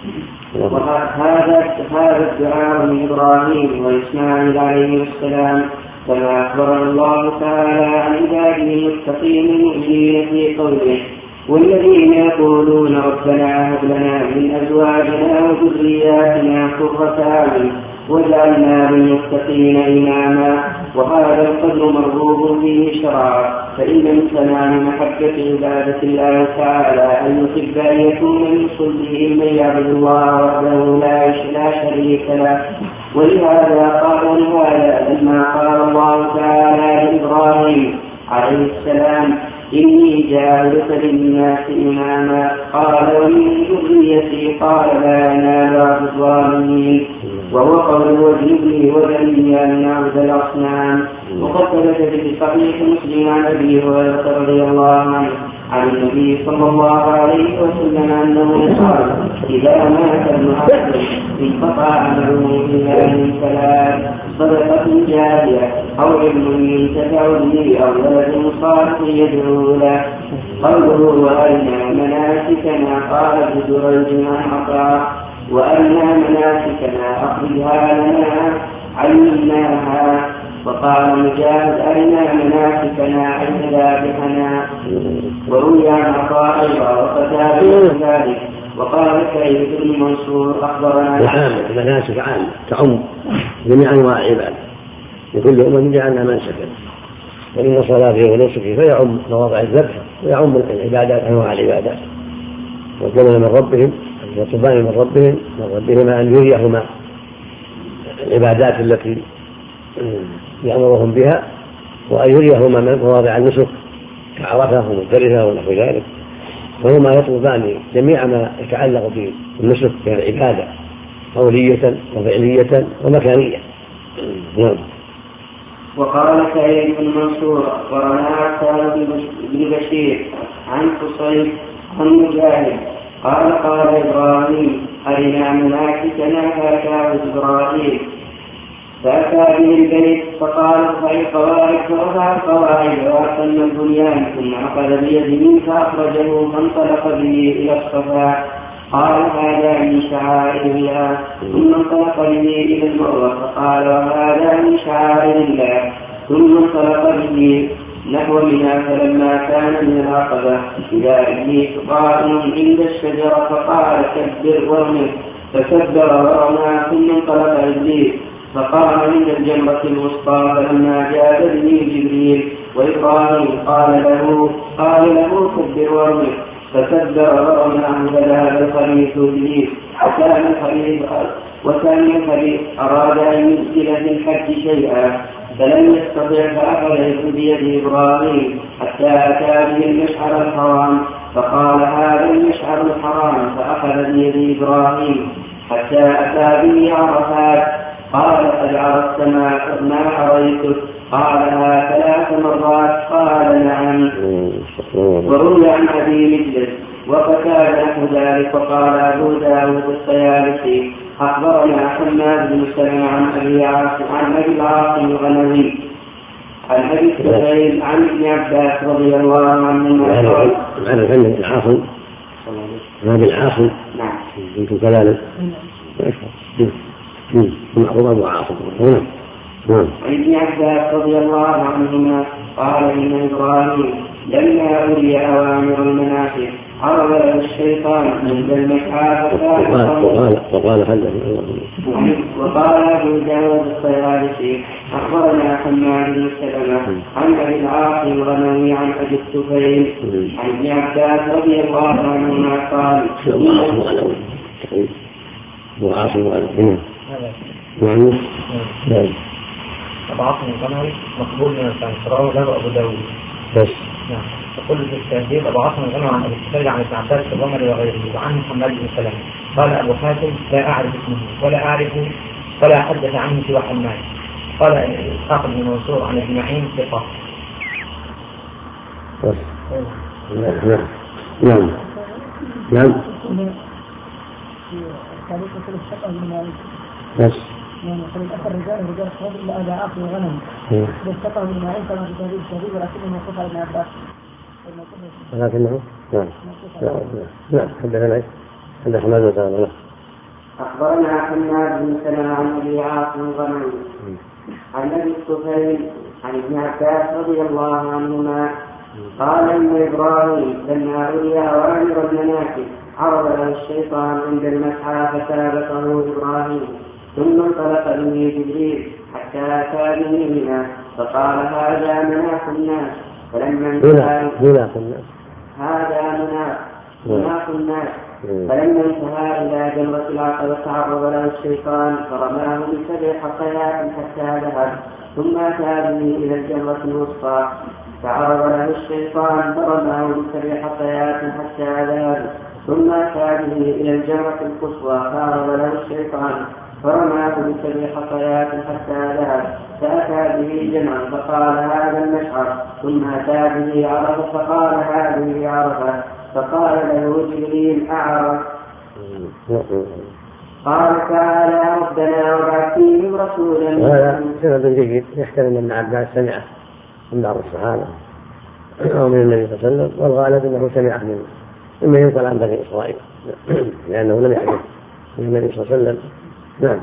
هذا الدعاء من إبراهيم وإسماعيل عليه السلام، كما أخبر الله تعالى عن عباده المتقين المؤمنين في قوله: والذين يقولون ربنا هب لنا من أزواجنا وذرياتنا قرة أعين واجعلنا للمتقين إماما. وهذا القدر مرغوب فيه شرعا، فإن من تمام محبة عبادة الله تعالى أن يحب أن يكون من صلبه من يعبد الله وحده لا شريك له. ولهذا قال لما قال الله تعالى لإبراهيم عليه السلام: إني جاعلك للناس إماما، قال: ومن ذريتي، قال: لا ينال عهد الظالمين. وهو قول: واجنبني وبني أن نعبد الأصنام. وقد ثبت في صحيح مسلم عن أبي هريرة رضي الله عنه عن النبي صلى الله عليه وسلم أنه قال: إذا مات ابن آدم انقطع عمله إلا من ثلاث: صدقة جارية، أو علم ينتفع به، أو ولد صالح يدعو له. قوله: وأرنا مناسكنا، قال ابن جريج عن عطاء: وأرنا مناسكنا أخرجها لنا علمناها. وقال مجاهد: أرنا مناسكنا أي ذابحنا. وروي عن عطاء أيضا وقتادة ذلك. وقال سعيد بن منصور أخبرنا المناسك عامة تعم جميع أنواع العباد، لكل أمة جعلنا منسكا، وإن صلاته ونسكه فيعم مواضع الذبح ويعم العبادات أنواع العبادات. وكلنا من ربهم يطلبان من ربهما أن يريهما العبادات التي يأمرهم بها، وأن يريهما مواضع النسك كعرفة ومزدلفة ونحو ذلك. فهما يطلبان جميع ما يتعلق بالنسك من العبادة قولية وفعلية ومكانية. وقال سعيد بن منصور أخبرنا عتاب بن بشير عن قصيد عن مجاهد قال: قال إبراهيم: أرنا مناسكنا، فأتاه إبراهيم فأتى به البيت فقال: ارفع القواعد، فرفع القواعد وأتم البنيان، ثم أخذ بيده فأخرجه فانطلق به إلى الصفا. قال: هذا من شعائر الله. ثم انطلق به إلى المروة فقال: وهذا من شعائر الله. ثم انطلق به نحو منى، فلما كان من العقبة إذا إبليس قائم عند الشجرة فقال: كبر وارمي، فكبر ورمى. ثم انطلق إبليس فقام عند الجمرة الوسطى، فلما جاء به جبريل وإبراهيم قال له كبر وارمي، فكبر ورمى. فذهب الخليفة إبليس، وكان الخليفة أراد أن يبدل في الحج شيئا فلم يستطع، فأخذ بيد إبراهيم حتى أتى به المشعر الحرام فقال: هذا المشعر الحرام، فأخذ بيد إبراهيم حتى أتى به عرفات. قال: قد عرفت ما حريتك؟ قالها 3 مرات. قال: نعم. وروي عن أبي مجلس وقتادة نحو ذلك. وقال أبو داود الطيالسي: أخبرنا حماد بن سلمة عن أبي العاصم الغنوي عن أبي السفيان عن ابن عباس رضي الله عنهما قال: عن العاصم نعم كنت كذلك معروف أبو عاصم. عن ابن عباس رضي الله عنهما قال: إن إبراهيم لما أولي أوامر المناسك عرض له الشيطان من المشعار وقال أبو داود الطيالسي: أخبرنا حماد بن سلمة عن أبي العاصم الغنوي عن أبي السفيان عن ابن عباس رضي الله عنهما قال: أبو عاصم الغنوي أبو عاصم الغنوي مقبول من الفنسراء له أبو داود بس. نعم. تقول في التهذيب: أبو عاصم الغنوي عن أبي السفيان عن ابن عباس الرملي وغيره. وعن محمد بن سلمة قال أبو حاتم: لا أعرف اسمه ولا حدث عنه سوى حماد. قال إسحاق بن منصور عن ابن معين ثقة. نعم. بس. يعني الأخر رجال الصواب إلا أبا عاصم الغنم بالثقة من معين كما في تهذيب الشهيد، ولكنه موقوف على ابن عباس. ولكنه نعم حدثنا حدث حماد بن سلمة. أخبرنا حماد بن سلمة عن أبي عاصم الغنوي عن أبي الطفيل عن ابن عباس رضي الله عنهما قال إن إبراهيم لما أولي أوامر المناكب عرض له الشيطان عند المسعى فسابقه إبراهيم ثم انطلق به جبريل حتى أتى به منى فقال هذا مناخ الناس فلما انتهى إلى جمرة العقبة تعرض له الشيطان فرماه ب7 حصيات حتى ذهب ثم أتى به إلى الجمرة الوسطى فعرض له الشيطان فرماه ب7 حصيات حتى ذهب ثم أتى به إلى الجمرة القصوى فعرض له الشيطان فرماه ب7 حصيات حتى ذهب فأتى به جمعا فقال هذا المشعر ثم أتى به عرفة فقال هذه عرفة فقال له جبريل أعرف قال تعالى ربنا وابعث فيهم رسولا. هذا سند جيد يحتمل أن عباس سمعه من بعض الصحابة أو من النبي صلى الله عليه وسلم والغالب أنه سمعه مما ينقل عن بني إسرائيل لأنه لم يحدث من النبي صلى الله عليه وسلم. نعم.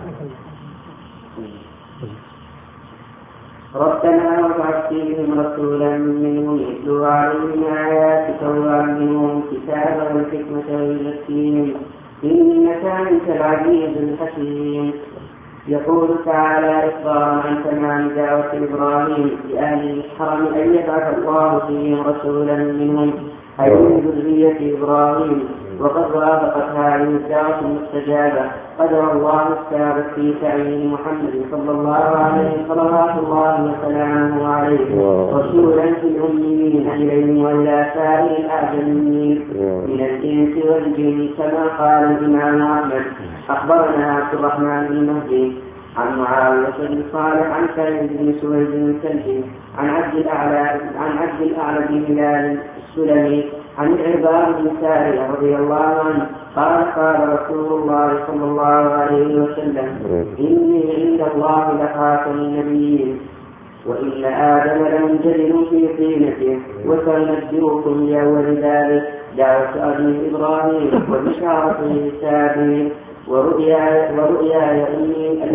ربنا وابعث فيهم رسولا منهم يتلو عليهم آياتك ويعلمهم الكتاب والحكمة ويزكيهم إنك أنت العزيز الحكيم. يقول تعالى إخبارا عن تمام دعوة إبراهيم لأهل الحرم أن يبعث الله فيهم رسولا منهم أي من ذرية إبراهيم وقد وافقت هذه الدعوة المستجابة قدر الله السابق في تعيين محمد صلى الله عليه صلوات الله وسلامه عليه رسولا في الأميين إليهم وإلى سائر الأعجميين من الإنس والجن كما قال الإمام أحمد. أخبرنا عبد الرحمن بن مهدي عن معاوية بن صالح عن سعيد بن سويد بن سلمي عن عبد الأعلى بن هلال السلمي عن العباد بن سارية رضي الله عنه قال قال رسول الله صلى الله عليه وسلم إني عند الله لخاتم النبيين وإن آدم لمنجل في طينته وسننبئكم بأول ذلك دعوة أبي إبراهيم وبشارته السابقين ورؤياي أمي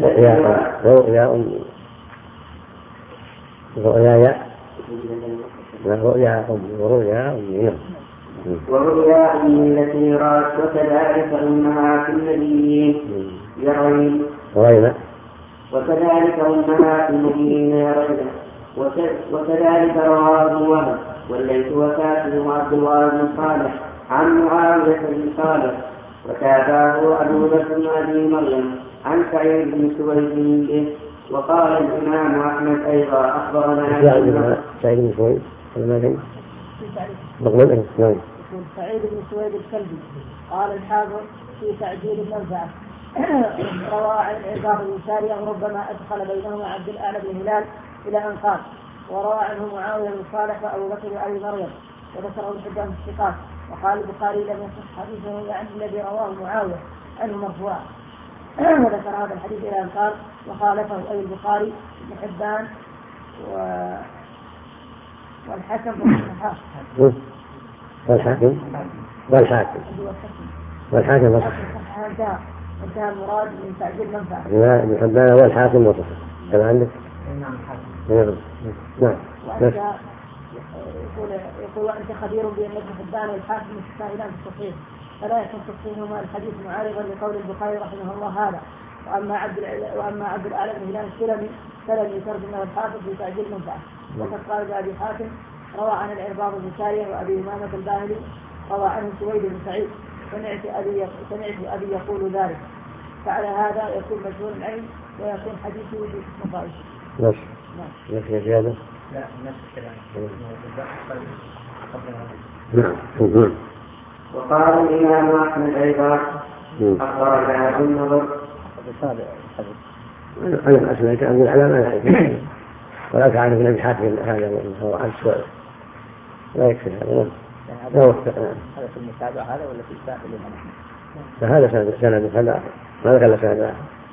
ورؤيا أمي التي رأت وكذلك أمهات النبيين يرين وكذلك أمهات النبيين يرين وكذلك رواه وهب والليث وكاتب عبد الله بن صالح عن معاوية بن صالح وتابعه أبو بكر بن أبي مريم عن سعيد بن سويد به. وقال الإمام أحمد أيضا أخبرنا سعيد بن سويد سعيد بن سويد الكلبي قال الحافظ في تعجيل المنفعة روى عن عباد بن سارية ربما أدخل بينهما عبد الأعلى بن هلال إلى أن قال وروى عنه معاوية بن صالح وأبو بكر وأبي مريم وذكره الحجام الثقات. وقال البخاري لم يصح حديثه يعني الذي رواه معاوية عنه مرفوعا وذكر هذا الحديث إلى أن قال وخالفه أي البخاري بن حبان والحكم انتهى المراد من تعجيل منفعة. لا ابن حبان والحاكم وصفه كما عندك. نعم. يقول وأنت خبير بأن ابن حبان والحاكم متساهلان في التصحيح فلا يكون تصحيحهما الحديث معارضا لقول البخاري رحمه الله هذا. وأما عبد الأعلى بن هلال السلمي فلم يترجمه الحافظ في تعجيل منفعة. وقد قال بأبي حاتم روى عن العرباض بن سارية وأبي إمامة الباهلي روى عنه سويد بن سعيد سمعت أبي يقول ذلك. فعلى هذا يكون مجهول العلم ويكون حديثه بمضائف. نفس زيادة. لا نفس الكلام. نعم. وقال الإمام أحمد أيضا أخبرنا أبو النضر أنا أسمعت أقول على ما نعرف ولا تعرف نبي حاتم هذا هو عن السؤال لا يكفي هذا لا وفق. هذا في المتابعة هذا ولا في الساحل هذا سند هذا ما ذكر لك هذا.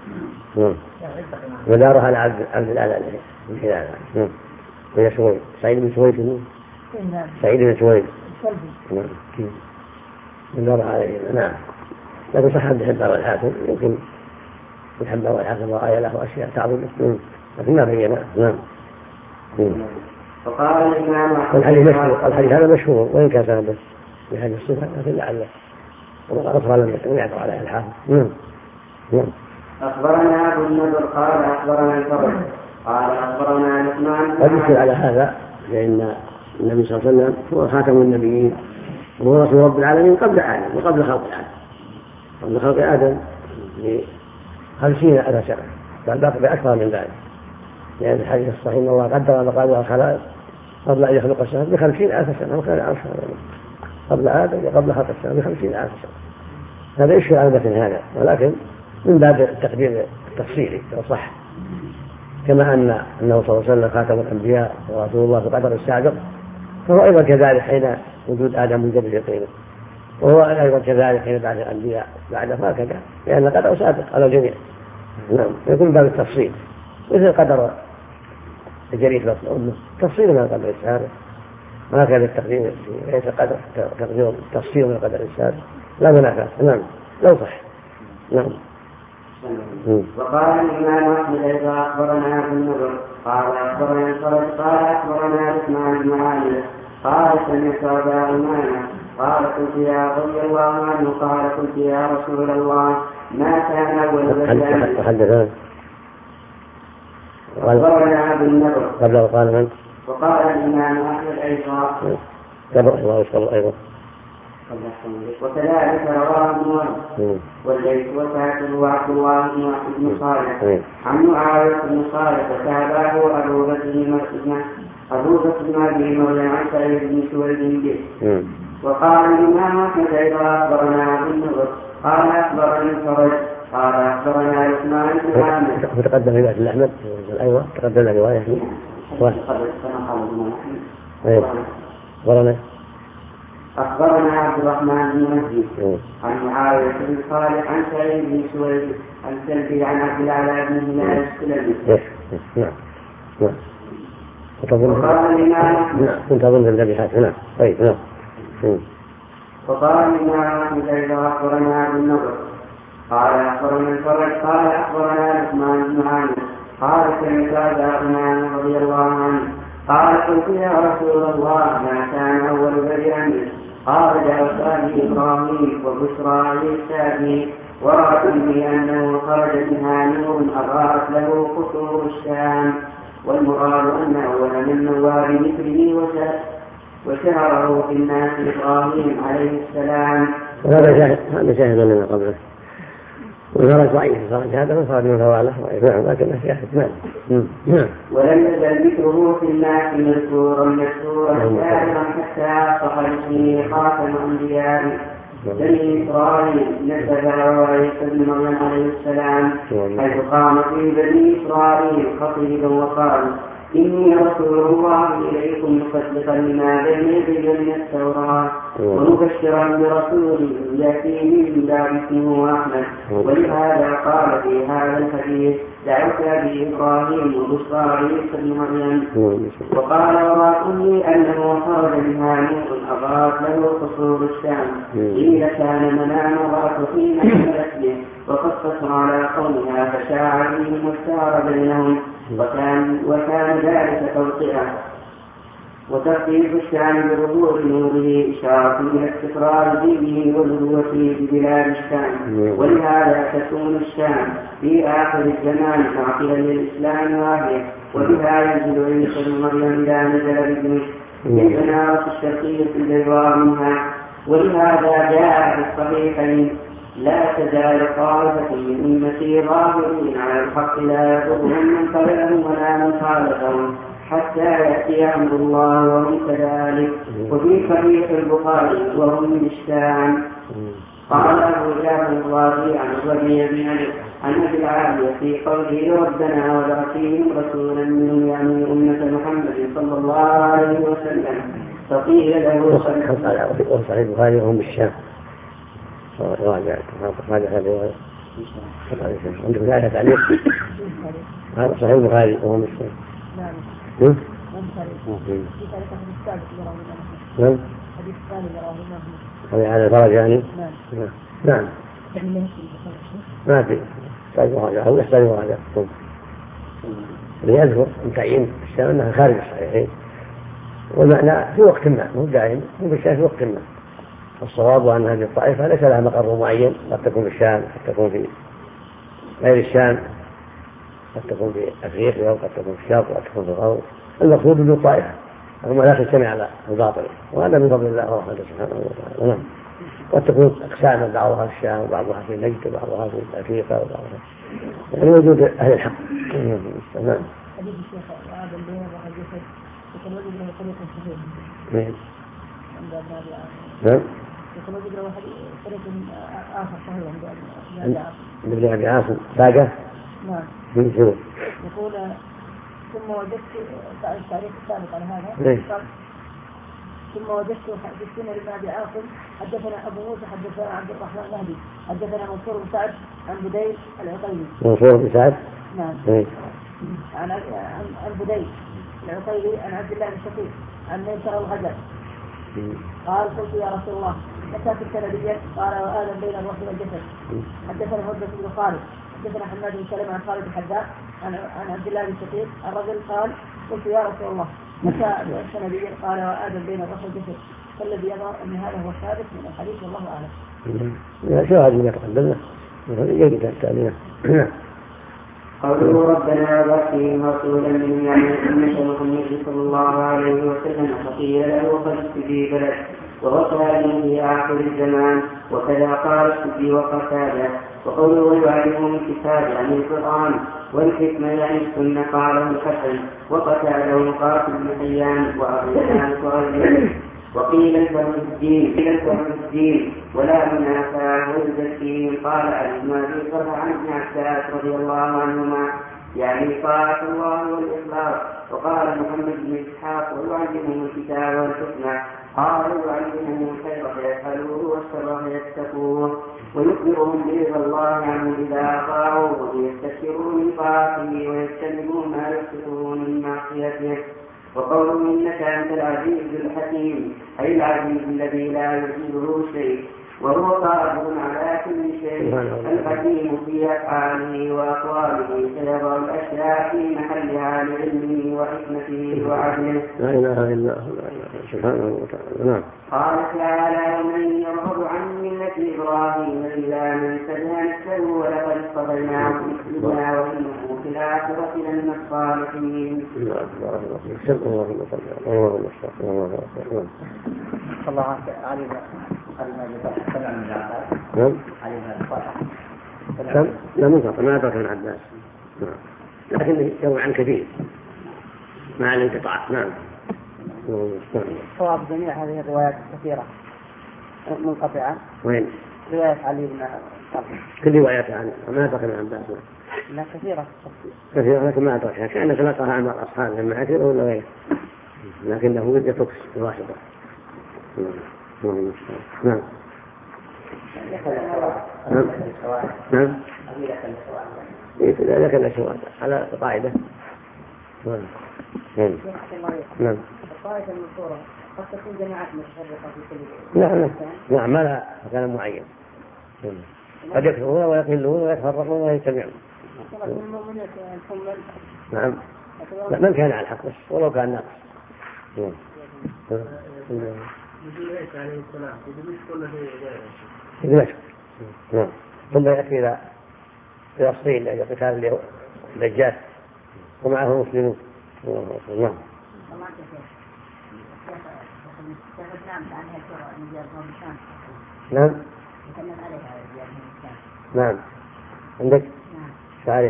ودارها على عبد الأعلى من خلال وهي سويد سعيد بن سويد سعيد بن سويد ودارها عليه. نعم. لكن صح عند الحبان والحاكم، يمكن الحبان والحاكم رأي له أشياء تعظيم لكن ما بينها. نعم. وقال الإمام الحديث هذا مشهور وإن كان سنده في هذه الصفة، لكن لعله وأخرى لم يعثر عليها الحافظ. نعم. أخبرنا أبو النضر قال أخبرنا الفضل قال أخبرنا لقمان. قد يشكل على هذا لأن النبي صلى الله عليه وسلم هو خاتم النبيين وهو رسول رب العالمين قبل آدم وقبل خلق آدم، قبل خلق آدم ب50,000 سنة، بل باقي بأكثر من ذلك، لأن الحديث الصحيح أن الله قدر مقادير الخلائق قبل أن يخلق السماء ب50,000 سنة، وكان عرشه قبل آدم وقبل خلق السماء ب50,000 سنة. هذا يشكل على مثل هذا، ولكن من باب التقدير التفصيلي صح، كما أنه صلى الله عليه وسلم خاتم الأنبياء ورسول الله في قدر السابق، فهو أيضا كذلك حين وجود آدم من قبل يقينه، وهو أيضا كذلك حين بعد الأنبياء بعده هكذا، لأن قدر سابق على الجميع. نعم. يكون باب التفصيل مثل قدر الجريد في بطن أمه تفصيل من قدر السابق، وهكذا التقدير ليس قدر تقدير تفصيل من قدر السابق لا منافاة. نعم لو صح. نعم. وقال الإمام أحمد أيضا أخبرنا أبو النضر قال أخبرنا الفرج قال أخبرنا عثمان بن عامر قال سمعت أبا أمامة قال قلت يا رضي الله عنه قال قلت يا رسول الله ما كان أول بدء. تحدث أخبرنا أبو النضر قبل قال من؟ وقال الإمام أحمد أيضا قبل الله يسأل أيضا وكذلك رواه ابن وهب والليث وسعد وعبد الله بن صالح عن معاوية بن صالح وتابعه أبو بكر بن أبي مريم عن سعيد بن سويد به. وقال الإمام أحمد أيضا أخبرنا أبو النضر قال أخبرني الفرج قال أخبرنا عثمان بن عامر. تقدم رواية أحمد. أيوة تقدم رواية أحمد. أخبرنا عبد الرحمن بن مهدي عن معاوية بن صالح عن سعيد بن سويد عن سلبي عن عبد الأعلى بن هلال السلمي. نعم. وقال الإمام كنت أظن الذبيحات. نعم. طيب. نعم. وقال الإمام أحمد أيضا أخبرنا أبو النضر قال أخبرنا الفرج قال أخبرنا عثمان بن عامر قال سمعت أبا أمامة رضي الله عنه قال قلت يا رسول الله ما كان أول بدء؟ قال جاء إبراهيم وبشرى عيسى ورأت به أنه خرج منها نور أضاءت له قصور الشام، والمراد أن أول من نوار مثله وشهره في الناس إبراهيم عليه السلام. هذا شاهد لنا قبله، وخرج ضعيف خرج هذا وخرج من فواله نعم، لكن شاهد. نعم. ولم يزل ذكره في الناس مذكورا دائما حتى أصبح اسمه خاتم الأنبياء بني إسرائيل نسب عيسى بن مريم عليه السلام، حيث قام في بني إسرائيل خطيبا وقال إني رسول الله إليكم مصدقا لما بين يدي من التوراة ومبشرا برسول يأتي من بعد اسمه أحمد. ولهذا قال في هذا الحديث دعوت بإبراهيم وبشرى عيسى بن مريم. وقال ورأتني أنه خرج منها نور أضاءت له قصور الشام، قيل كان منام رأت حين حملت به وقصت على قومها فشاع بهم واستار بينهم، وكان ذلك توطئة وتخفيف الشام بظهور نوره إشارة إلى استقرار دينه ونبوته ببلاد الشام. ولهذا تكون الشام في آخر الزمان معقلا للإسلام واهية، وبها ينزل عيسى بن مريم إذا نزل بدمشق من بنارة الشرقية البيضاء منها. ولهذا جاء في الصحيحين لا تزال طائفة من أمتي ظاهرين على الحق لا يضرهم من قبلهم ولا من خالفهم حتى يأتي أمر الله وهم كذلك. وفي صحيح البخاري وهم من الشام. قال أبو جعفر الرازي عن الربيع بن علي عن أبي العالية في قوله ربنا وبعثهم رسولا منهم يعني أمة محمد صلى الله عليه وسلم، فقيل له صحيح البخاري وهم بالشام. راجع هذه الرواية عندك ذلك تعليق. هذا صحيح البخاري وهم بالشام. نعم. هذا الفرج يعني. نعم. ما أدري يحتاج مراجعة أو يحتاج مراجعة ليذكر من تعيين الشام أنها خارج الصحيحين والمعنى في وقت ما مو دائم مو بالشام في وقت ما. الصواب أن هذه الطائفة ليس لها مقر معين قد تكون في الشام قد تكون في غير الشام قد تكون في أفريقيا وقد تكون في الشرق وقد تكون في الغرب. المقصود أن الطائفة ثم لا تجتمع على الباطل وهذا من فضل الله ورحمته سبحانه وتعالى. نعم. قد تكون أقسام بعضها في الشام وبعضها في نجد وبعضها في أفريقيا وبعضها يعني وجود أهل الحق. نعم. حديث الشيخ آدم بين الرحل جسد يكون وجد له طريق صحيح. نعم. يكون وجد له طريق آخر صحيح عند ابن أبي عاصم باقة. نعم. يقول ثم وجدت التاريخ السابق على هذا. ثم وجدت حدثنا لابن أبي عاصم حدثنا أبو موسى حدثنا عبد الرحمن المهدي حدثنا منصور بن سعد عن بديل العقيلي. منصور بن سعد. نعم. عن بديل العقيلي عن عبد الله بن شقيق عن ميسر الغزل قال قلت يا رسول الله متى كنت نبيا؟ قال وآدم بين الروح والجسد. حدثنا هدبة بن خالد حدثنا حماد بن سلمة عن خالد الحذاء عن عبد الله بن شقيق الرجل قال قلت يا رسول الله متى كنت نبيا؟ قال وآدم بين الروح والجسد. فالذي يظهر أن هذا هو الثابت من الحديث والله أعلم. شو هذه ما تقدمنا يجب التأمين. قوله ربنا وبعثهم رسولا من يعني أمة محمد صلى الله عليه وسلم فقيل له قد استجيب لك ووقع في آخر الزمان وكذا قال السدي وقتاده. وقوله ويعلمهم الكتاب عن القرآن والحكمة يعني السنة قاله الحسن وقتاده قاتل بن حيان وأبيان وغيره. وقيل الفهم الدين ولا منافاه ويزكيهم. قال علي بن ابي طلحه عن ابن عباس رضي الله عنهما يعني طاعة الله والإخلاص. وقال محمد بن إسحاق ويعلمهم الكتاب والحكمة قال يعلمهم الخير فيفعلوه والشر فيتقوه ويخبرهم برضا الله عنه إذا أطاعوه ويستكثروا من طاعته ويجتنبوا ما يكفرون من معصيته. وقوله إنك أنت العزيز الحكيم أي العزيز الذي لا يعجزه شيء وهو قادر على كل شيء الحكيم في أفعاله وأقواله فيضع الأشياء في محلها لعلمه وحكمته وعدله. لا إله إلا هو سبحانه وتعالى. نعم. قال تعالى ومن يرغب عن ملة إبراهيم إلا من سفه نفسه ولقد اصطفيناه في الدنيا وإنه في الآخرة لمن الصالحين. الله عليه لا منطق ما أدرك من عباس لكن يروي عن كثير مع الانقطاع. نعم. صواب جميع هذه الروايات كثيرة منقطعة. وين؟ رواية علي بن كل روايات عنه ما أدرك من عباس. لا كثيرة لكن ما أدرك كأنك لا ترى عن أصحاب لما عثر ولا غير لكنه يترك الواسطة. نعم. نعم. ذلك الأشواط على قاعدة. نعم. الطائفة المنصورة قد تكون جماعات متفرقة في كل. نعم ما لها مكان معين. قد يكثرون ويقلون ويتفرقون ويجتمعون. نعم. من كان على الحق بس ولو كان ناقص. عليه السلام في دمشق. نعم. ثم يأتي إلى فلسطين لقتال الدجال ومعه مسلمون. نعم. نعم. نعم. عندك تعرف.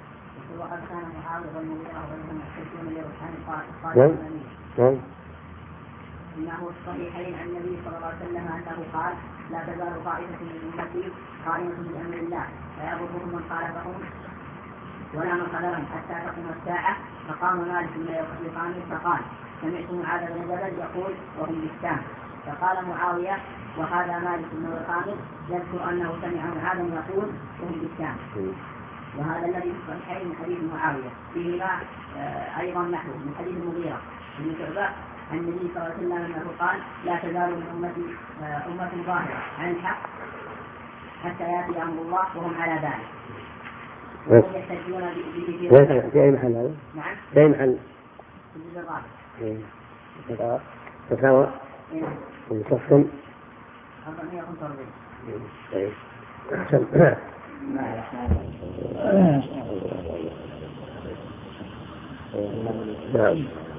نعم. نعم. إنه الصحيحين عن النبي صلى الله عليه وسلم أنه قال لا تزال طائفة من أمتي قائمة بأمر الله فيضرهم من خالفهم ولا من خذلهم حتى تقوم الساعة. فقام مالك بن يقظان فقال سمعت معاذ بن جبل يقول وهم بالشام. فقال معاوية وهذا مالك بن يقظان يذكر أنه سمع معاذ يقول وهم بالشام. وهذا الذي في الصحيحين من حديث معاوية فيهما أيضا نحو من حديث المغيرة بن شعبة عن النبي صلى الله عليه وسلم أنه قال لا تزال من أمتي أمة ظاهرة عن الحق حتى يأتي أمر الله وهم على ذلك. وهم يحتجون في أي محل هذا؟ نعم. في أي محل؟ في الجزء الرابع. تساوى. ومتصل. 445. أحسن. نعم.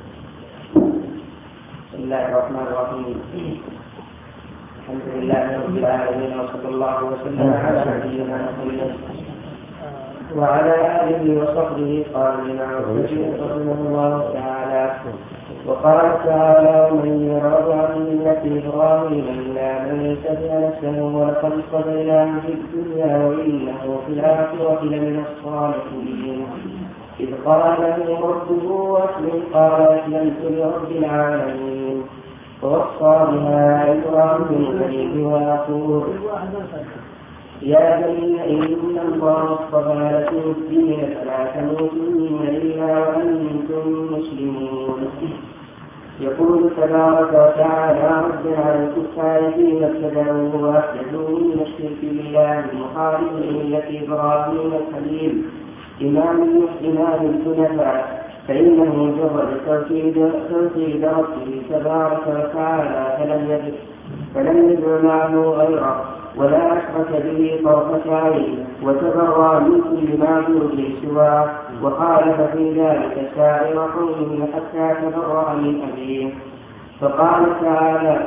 بسم الله الرحمن الرحيم. الحمد لله رب العالمين وصلى الله وسلم على نبينا محمد وعلى آله وصحبه. قال الإمام الشافعي رحمه الله تعالى: وقال تعالى: ومن يرغب عن ملة إبراهيم إلا من سفه نفسه ولقد اصطفيناه في الدنيا وإنه في الآخرة لمن الصالحين. إذ قال له ربه أسلم قال أسلمت لرب العالمين. ووصى بها إبراهيم بنيه ويقول: يا بني إن الله اصطفى لكم الدين فلا تموتن إلا وأنتم مسلمون. يقول تبارك وتعالى: رد على الكفار فيما ابتدعوه وأحدثوا من الشرك بالله المخالف لملة إبراهيم الخليل إمام الحنفاء، فإنه مجرد توحيد ربه تبارك وتعالى فلم يدع معه غيره ولا أشرك به طرفة عين، وتبرأ من كل معبود سواه، وخالف في ذلك سائر قومه حتى تبرأ من أبيه. فقال تعالى: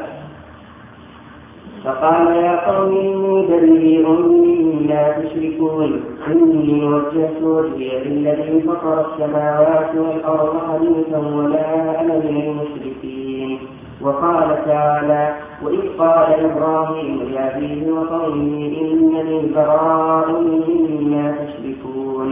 فقال يا قوم إني بريء مما تشركون إني وجهت وجهي للذي فطر السماوات والأرض حنيفا وما أنا من المشركين. وقال تعالى: وإذ قال إبراهيم لأبيه وقومه إنني براء مما تشركون.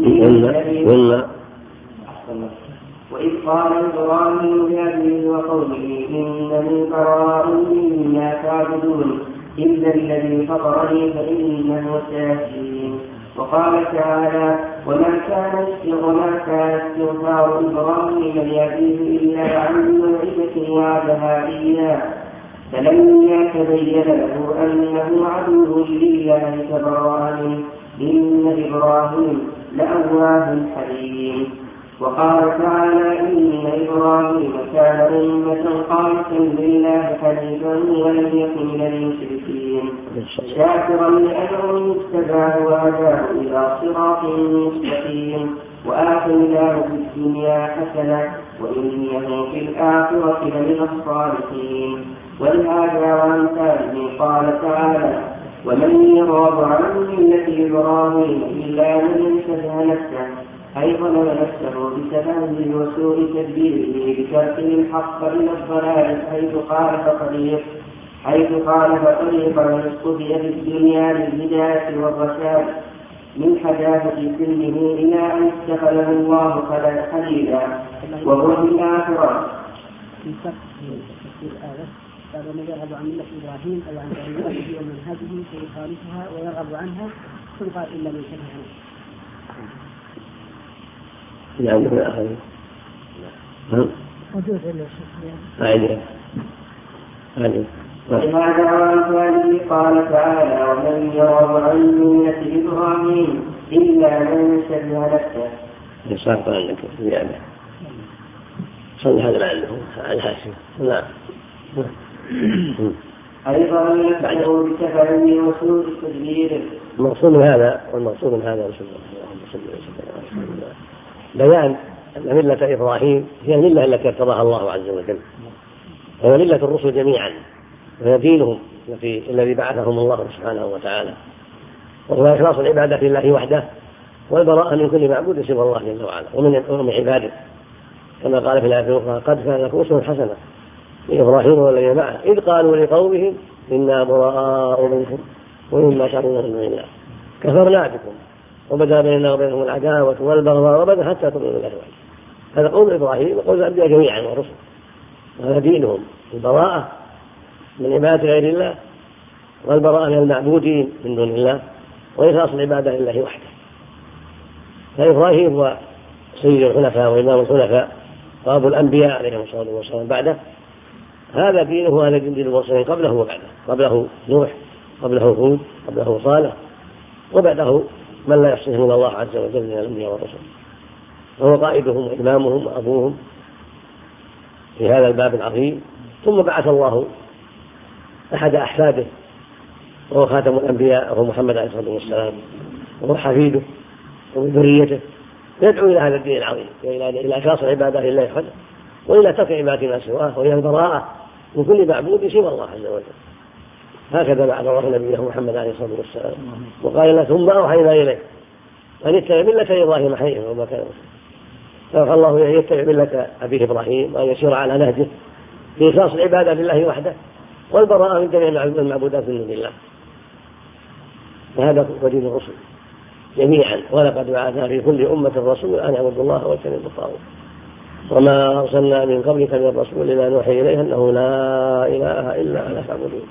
وإذ قال إبراهيم لأبيه وقومه إنني براء مما تعبدون إلا الذي فطرني فإنه سيهدين. وقال تعالى: وما كان استغفار إبراهيم لأبيه إلا عن موعدة وعدها إياه فلما تبين له أنه عدو لله تبرأ منه إن إبراهيم لأواه حليم. وقال تعالى: إن إبراهيم كان أمة قانتا لله حنيفا ولم يكن من المشركين شاكرا لأنعمه اجتباه وهداه إلى صراط مستقيم وآتيناه في الدنيا حسنة وإنه في الآخرة لمن الصالحين. ولهذا وأمثاله قال تعالى: ومن يرغب عن ملة إبراهيم إلا من سفه نفسه أي ظلم نفسه بسفهه وسوء تدبيره بتركه الحق إلى الضلال حيث خالف طريق من اصطفي في الدنيا للهداية والرشاد من حداثة سنه إلى أن اتخذه الله خليلا وهو في الآخرة. ومن يرغب عن ملة إبراهيم أي عن طريقته ومنهجه فيخالفها ويرغب عنها تلقى إلا من شبه ولهذا وأمثاله قال تعالى: ومن يرغب عن ملة إبراهيم إلا من شبه نفسه. يساق لك زيادة صلى هذا لعله على هاشم. نعم. أيضا يدعو بسفره وسوء تدبيره. المقصود من هذا بيان أن ملة إبراهيم هي الملة التي ارتضاها الله عز وجل، وهي ملة الرسل جميعا، وهي دينهم الذي بعثهم الله سبحانه وتعالى، وهو إخلاص العبادة لله وحده والبراءة من كل معبود سوى الله جل وعلا ومن عباده، كما قال في الآية الأخرى: قد كان لكم أسوة حسنة لإبراهيم والذين معه إذ قالوا لقومهم إنا براء منكم ومما تعبدون من دون الله كفرنا بكم وبدا بيننا وبينهم العداوة والبغضاء وبدا حتى تؤمنوا بالله وحده. هذا قول إبراهيم وقول الأنبياء جميعا والرسل، وهذا دينهم البراءة من عبادة غير الله والبراءة من المعبودين من دون الله وإخلاص العبادة لله وحده. فإبراهيم هو سيد الحنفاء وإمام الحنفاء وأبو الأنبياء عليهم الصلاة والسلام بعده. هذا دينه وهذا دين المرسلين قبله وبعده. قبله نوح قبله هود، قبله صالح، وبعده من لا يحصيهم إلا الله عز وجل من الأنبياء والرسل، وهو قائدهم وإمامهم وأبوهم في هذا الباب العظيم. ثم بعث الله أحد أحفاده وهو خاتم الأنبياء وهو محمد عليه الصلاة والسلام، وهو حفيده ومن ذريته، يدعو إلى هذا الدين العظيم، إلى إخلاص العبادة لله وحده، وإلى ترك عبادة ما سواه، وإلى البراءة من كل معبود سوى الله عز وجل. هكذا بعث الله نبيه محمد عليه الصلاة والسلام، وقال له ثم أوحينا إليه أن يتبع ملة إبراهيم حنيفا وما كان فأوحى الله إليه يتبع ملة أبيه إبراهيم وأن يسير على نهجه في إخلاص العبادة لله وحده والبراءة من جميع المعبودات من دون الله. وهذا هو دين الرسل جميعا، ولقد بعثنا في كل أمة رسول أن اعبدوا الله واجتنبوا الطاغوت وما أرسلنا من قبلك من رسول إلا نوحي إليه أنه لا إله إلا أنا فاعبدون.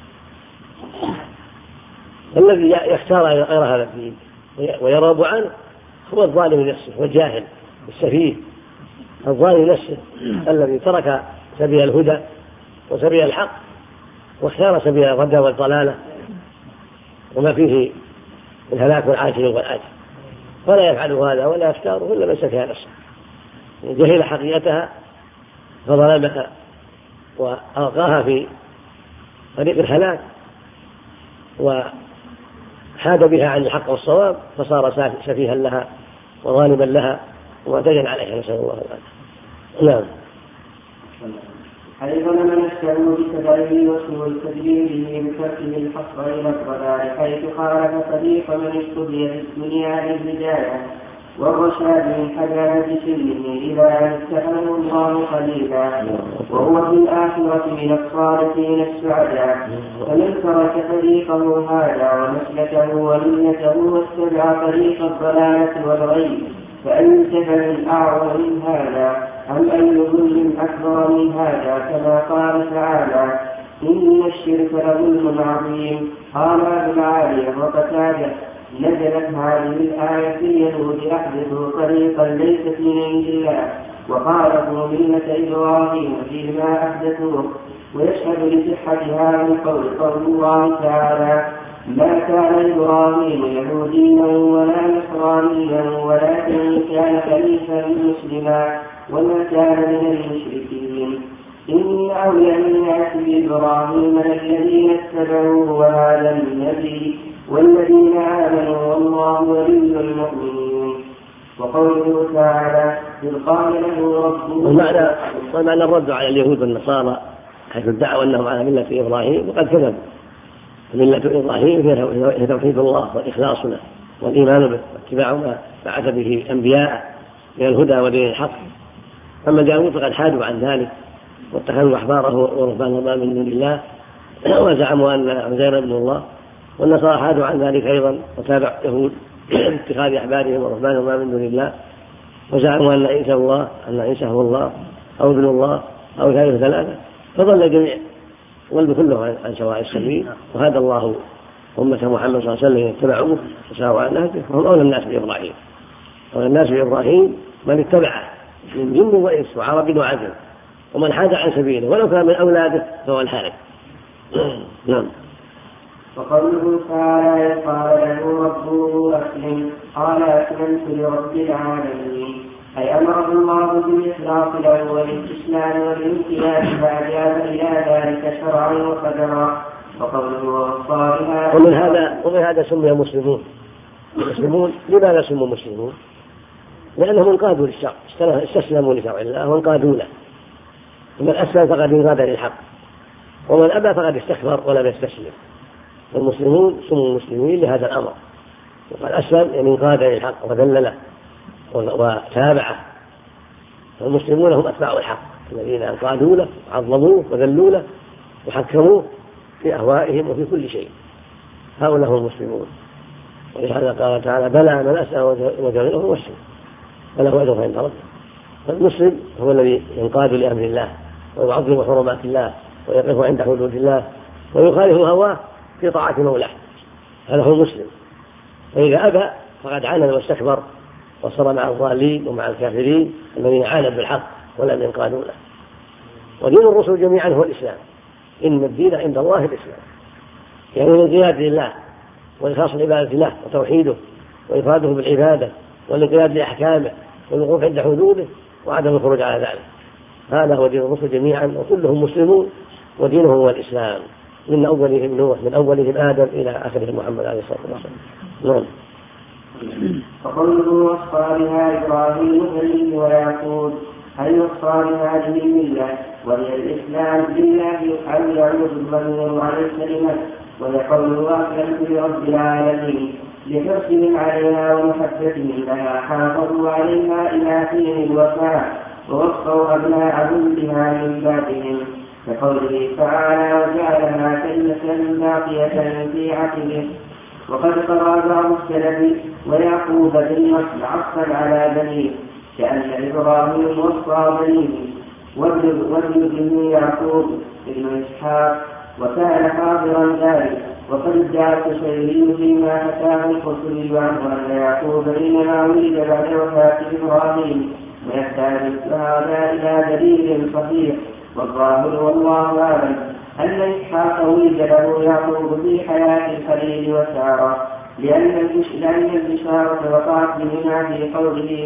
الذي يختار غير هذا الدين ويرغب عنه هو الظالم لنفسه والجاهل السفيه، الظالم نفسه الذي ترك سبيل الهدى وسبيل الحق واختار سبيل الردى والضلالة وما فيه الهلاك والعاجل والآجل، فلا يفعل هذا ولا يختاره إلا من سفه نفسه، جهل حقيقتها فظلمها وألقاها في طريق الهلاك وحاد بها عن الحق والصواب فصار سفيها لها وظالما لها ومعتديا عليها، نسأل الله العافية. نعم. حيث من الشر بسببه وسوء التدبير به بتركه الحصر إلى الضلال، حيث خالف طريق من استبي في الدنيا للهداية والرشاد من حجر بسنه إلى أن اتخذه الله خليلا، وهو في الآخرة من الصالحين السعداء. فمن ترك طريقه هذا ومسلكه وملته واتبع طريق الضلالة والغي فأي جهل أعظم من هذا أم أي ظلم أكبر من هذا، كما قال تعالى إن الشرك لظلم عظيم. قال ابن العالية وقتادة نزلت هذه الآية في اليهود أحدثوا طريقا ليست من عند الله وخالفوا ملة إبراهيم فيما أحدثوه. ويشهد لصحة هذا القول قول الله تعالى ما كان إبراهيم يهوديا ولا نصرانيا ولكن كان حنيفا مسلما وما كان من المشركين. إن أولى الناس بإبراهيم الذين اتبعوه وهذا النبي والذين آمنوا والله ولي المؤمنين. وقوله تعالى إذ قال له ربه ومعنى الرد على اليهود والنصارى حيث ادعوا أنهم على ملة إبراهيم وقد كذبوا. ملة إبراهيم هي توحيد الله والإخلاص له والإيمان به واتباع ما بعث به أنبياء من الهدى ودين الحق. أما اليهود فقد حادوا عن ذلك واتخذوا أحبارهم ورهبانهم من دون الله وزعموا أن عزير ابن الله، والنصارى حادوا عن ذلك أيضا وتابعوا اليهود اتخاذ أحبارهم ورهبانهم من دون الله وزعموا أن عيسى هو الله أو ابن الله أو ثالث ثلاثة، فضل الجميع والب كله عن سواء السبيل. وهذا الله أمة محمد صلى الله عليه وسلم اتبعوه وساروا على نهجه وهم أولى الناس بإبراهيم. أولى الناس بإبراهيم من اتبعه من جن وإنس وعرب وعجم، ومن حاد عن سبيله ولو كان من أولاده فهو الحارث. نعم. وقوله تعالى قال له ربه أسلم قال أسلمت لرب العالمين، أي أمره الله بالإخلاص له والاستسلام والامتثال فأجاب إلى ذلك شرعا وقدرا. وقوله والصالحات ومن هذا سمي مسلمون. لماذا سموا مسلمون؟ لأنهم انقادوا للشرع، استسلموا لشرع الله وانقادوا له. ومن أسلم فقد انقاد للحق، ومن أبى فقد استكبر ولم يستسلم. والمسلمون سموا مسلمين لهذا الأمر، وقال أسلم يعني انقاد للحق وذلله وتابعه. والمسلمون هم أتباع الحق الذين انقادوا له وعظموه وذلوا له وحكموه في أهوائهم وفي كل شيء، هؤلاء هم المسلمون. ولهذا قال تعالى بلى من أسلم وجعله هو مسلم فله أجر عند ربه. فالمسلم هو الذي ينقاد لأمر الله ويعظم حرمات الله ويقف عند حدود الله ويخالف هواه في طاعة مولاه، هذا هو المسلم. فإذا أبى فقد عاند واستكبر وصار مع الضالين ومع الكافرين الذين عاندوا بالحق ولم ينقادوا له. ودين الرسل جميعا هو الإسلام، إن الدين عند الله الإسلام. يعني الانقياد لله وإخلاص العبادة له وتوحيده وإفراده بالعبادة والانقياد لأحكامه والوقوف عند حدوده وعدم الخروج على ذلك. هذا هو دين الرسل جميعا وكلهم مسلمون ودينهم هو الإسلام من أولهم نوح من أولهم آدم إلى آخرهم محمد عليه الصلاة والسلام. نعم. فقوله وصى بها إبراهيم بنيه ويعقوب أي وصى بهذه الملة وهي الإسلام بالله أو يعود الضمير على الكلمة ويقول أسلمت لرب العالمين لحرصهم عليها ومحبتهم لها حافظوا عليها إلى حين الوفاة ووصوا أبناءهم بها من بعدهم كقوله تعالى وجعلها كلمة باقية في عقبه. وقد قرأ بعض السلف ويعقوب بالنصر عطفا على بنيه كأن إبراهيم وصى بنيه وابن ابنه يعقوب ابن إسحاق وكان حاضرا ذلك. وقد ادعى الشيخ فيما حكاه القرطبي عنه أن يعقوب إنما ولد بعد وفاة إبراهيم ويحتاج هذا إلى دليل صحيح والظاهر والله أعلم أن إسحاق ولد له يعقوب في حياة الخليل وسارة لأن البشارة وقعت بهما في قوله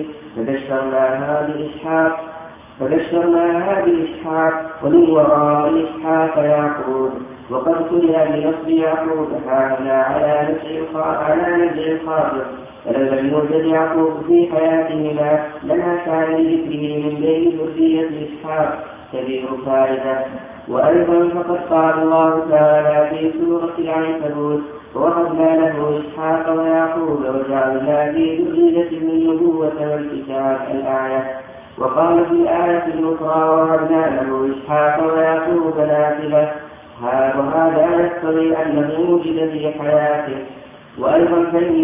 فبشرناها بإسحاق ومن وراء إسحاق يعقوب. وقد قرئ بنصب يعقوب هذا على نزع الخاطر فلو لم يوجد يعقوب في حياتهما لما كان لذكره من بين ذرية إسحاق كبير فائدة. وأيضا فقد قال الله تعالى في سورة العنكبوت ووهبنا له إسحاق ويعقوب وجعلنا في ذريته النبوة والكتاب الآية. وقال في الآية الأخرى ووهبنا له إسحاق ويعقوب نافلة وهذا يقتضي أنه وجد في حياته. وأيضا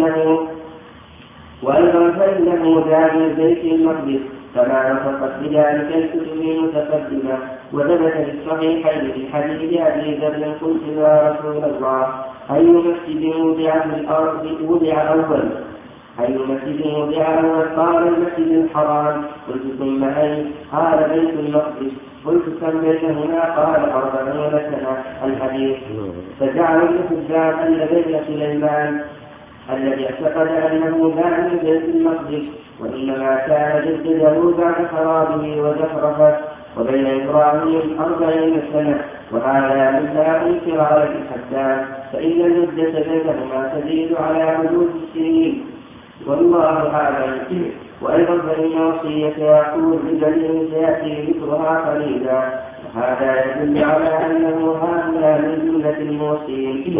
فإنه جاء من بيت المقدس كما نطقت بذلك الكتب المتقدمة. وثبت في الصحيحين في حديث أبي ذر قلت يا رسول الله أي مسجد وضع في الأرض وضع أول أي مسجد وضع أول قال المسجد الحرام قلت ثم أي قال بيت المقدس قلت كم بينهما قال 40 سنة الحديث. فجعل الحجاج أن بين سليمان الذي اعتقد أنه لا من بيت المقدس وإنما كان جدده بعد خرابه وزخرفه وبين إبراهيم 40 سنة وهذا من لا أنكر على الحجاج فإن المدة بينهما تزيد على حدود السنين والله أعلم. وأيضا فإن وصية يعقوب ببنيه سيأتي ذكرها قليلا وهذا يدل على أنه هذا من جملة الموصين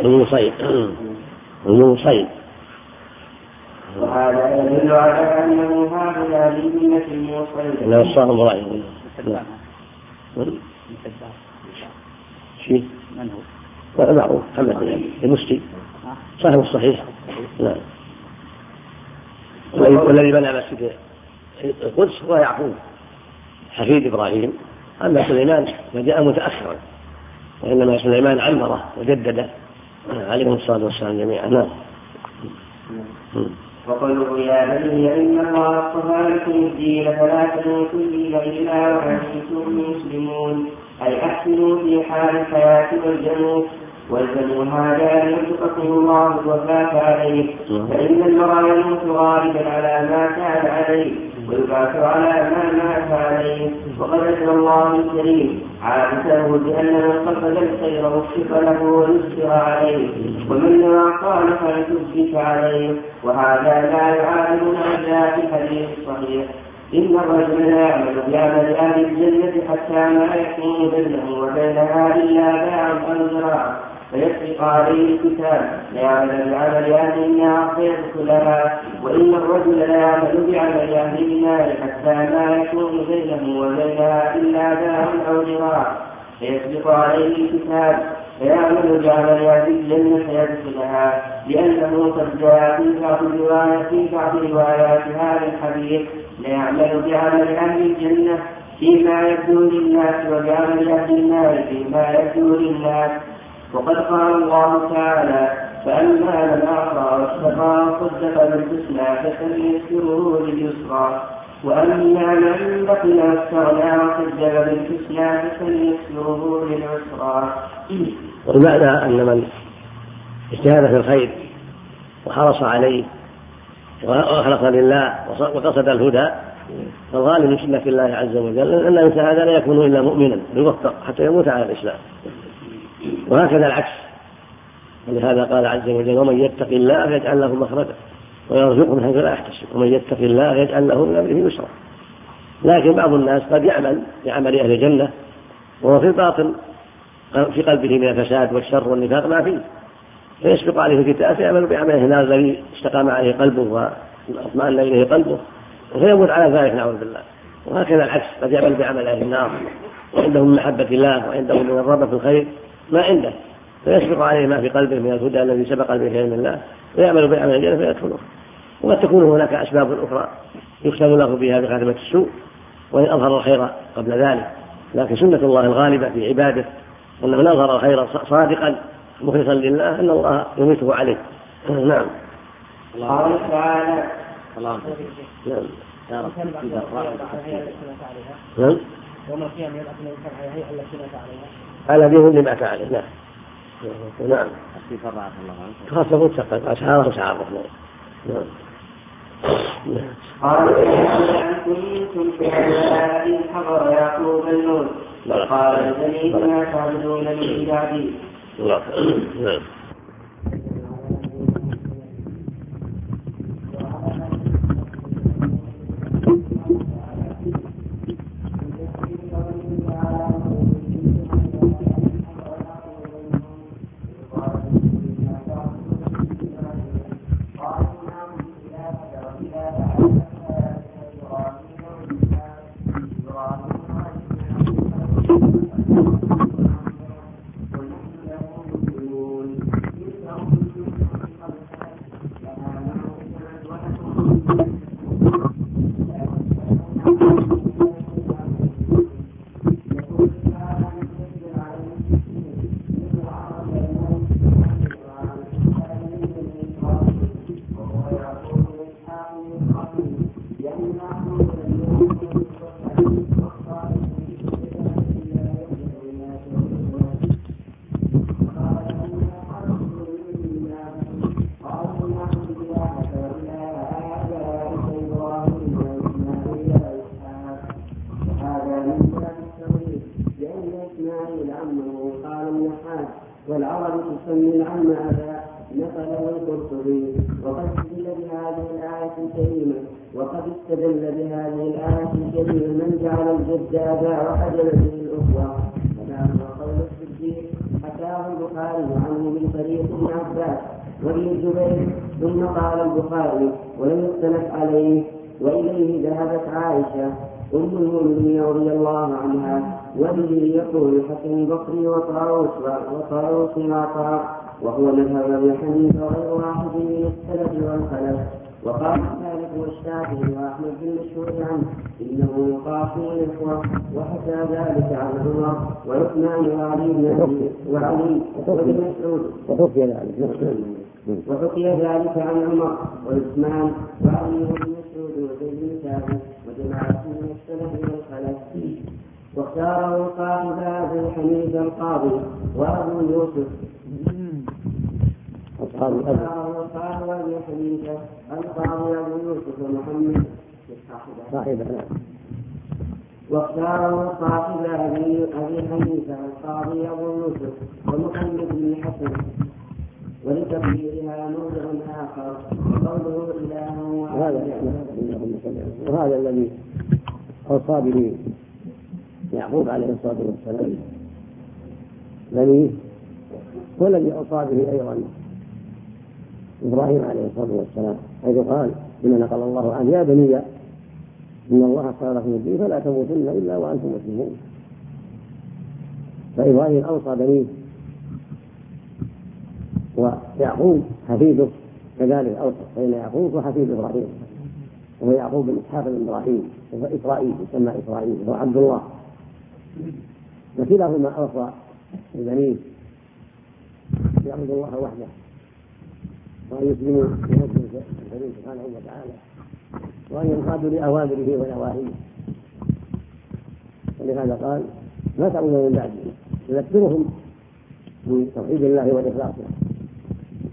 وهذا يدل على أنه هذا من جملة الموصين. لا الصاحب رأيه شيء من هو؟ لا معروف محمد المسلم صاحب الصحيح. نعم. والذي بنى مسجد القدس هو يعقوب حفيد إبراهيم. أما سليمان فجاء متأخرا وإنما سليمان عمره وجدد عليهم الصلاة والسلام جميعا. نعم. وقوله يا بني إن الله اصطفى لكم الدين فلا تموتن إلا وأنتم مسلمون أي أحسنوا في حال الحياة والجنوب هذا يرزقكم الله الوفاة عليه فإن المرء يموت غالبا على ما كان عليه ويبعث على ما مات عليه. وقد أجرى الله الكريم عادته بأن من قصد الخير وفق له ويسر عليه ومن قال فلتثبت عليه وهذا لا يعارضنا جاء في الحديث الصحيح إن الرجل لا يعمل بعمل أهل الجنة حتى ما يكون بينه وبينها إلا باع أو ذراع فيسبق عليه الكتاب ليعمل بعمل أهل النار فيدخلها. وإن الرجل لا يعمل بعمل أهل النار حتى ما يكون بينه وبينها إلا باع أو ذراع فيسبق عليه الكتاب فيعمل بعمل أهل الجنة فيدخلها. لأنه قد جاء في بعض روايات هذا الحديث ليعمل بعمل أهل الجنة فيما يبدو للناس وبعمل أهل النار فيما يبدو للناس. وقد قال الله تعالى فأما من أعطى واتقى وصدق بالحسنى فسنيسره لليسرى وأما من بخل واستغنى وكذب بالحسنى فسنيسره للعسرى. والمعنى أن من اجتهاد في الخير وحرص عليه وأخلص لله وقصد الهدى، فالغالب من سنة الله عز وجل أن الإنسان هذا لا يكون إلا مؤمنا يوفق حتى يموت على الإسلام، وهكذا العكس. ولهذا قال عز وجل: ومن يتق الله يجعل له مخرجا ويرزقه من حيث لا يحتسب، ومن يتق الله يجعل له من أمره يسرا. لكن بعض الناس قد يعمل بعمل أهل الجنة وهو في الباطن في قلبه من الفساد والشر والنفاق ما فيه، فيسبق عليه الكتاب فيعمل بعمله الذي استقام عليه قلبه واطمأن إليه قلبه وفيموت على ذلك نعوذ بالله. وهكذا العكس، قد يعمل بعمل أهل النار وعنده من محبة الله وعنده من الرغبة في الخير ما عنده، فيسبق عليه ما في قلبه من الهدى الذي سبق به علم الله ويعمل بعمل الجنة فيدخله. وقد تكون هناك أسباب أخرى يختم له بها بخاتمة السوء وإن أظهر الخير قبل ذلك، لكن سنة الله الغالبة في عباده أن من أظهر الخير صادقا مخلصا لله أن الله يميته عليه. نعم. قال تعالى: نعم. يوم القيامة يبعث من الشرع هي التي مات عليها. على دين اللي مات عليه. نعم. نعم. في فرعات الله عنك. خاصة تقل أشعار وشعار. نعم. قال: أن كنتم شهداء إذ حضر يعقوب الموت قال: الذي ما تعبدون من بعدي. نعم. والعرب تسمي العم أبا نقله القرطبي. وقد استدل بهذه الآية الكريمة من جعل الجد أبا وحجب به الأخوة، هذا هو قول الصديق حكاه البخاري عنه من طريق ابن عباس وابن الزبير. ثم قال البخاري ولم يختلف عليه وإليه ذهبت عائشة أم المؤمنين رضي الله عنها، وبه يقول الحسن البصري وطاووس وعطاء، وهو مذهب أبي حنيفة وغير واحد من السلف والخلف. وقال مالك والشافعي وأحمد بن مشهور عنه إنه يقاس الإخوة، وحكى ذلك عن عمر وعثمان وعلي وابن مسعود، وحكي ذلك عن عمر وعثمان وعلي وابن مسعود وزيد بن ثابت وجماعة من السلف والخلف. واختاره صاحب أبي حنيفة القاضي وأبو يوسف واختاره صاحب أبي حنيفة القاضي أبو يوسف ومحمد بن حسن، ولتفسيرها موضع آخر قوله إله وهذا الذي أوصى به يعقوب عليه الصلاة والسلام بنيه، والذي أوصى به أيضا إبراهيم عليه الصلاة والسلام، حيث قال بما نقل الله عنه: يا بني إن الله اصطفى لكم الدين فلا تموتن إلا وأنتم مسلمون. فإبراهيم أوصى بنيه، ويعقوب حفيده كذلك أوصى، فإن يعقوب وحفيد إبراهيم، وهو يعقوب بن إسحاق بن إبراهيم وإسرائيل يسمى إسرائيل وهو عبد الله، وكلاهما أوصى ببنيه يعبد الله وحده وأن يسلموا لحكمه الكريم سبحانه وتعالى وأن ينقادوا لأوامره ونواهيه. ولهذا قال: ما تعبدون من بعده، يذكرهم بتوحيد الله والإخلاص له،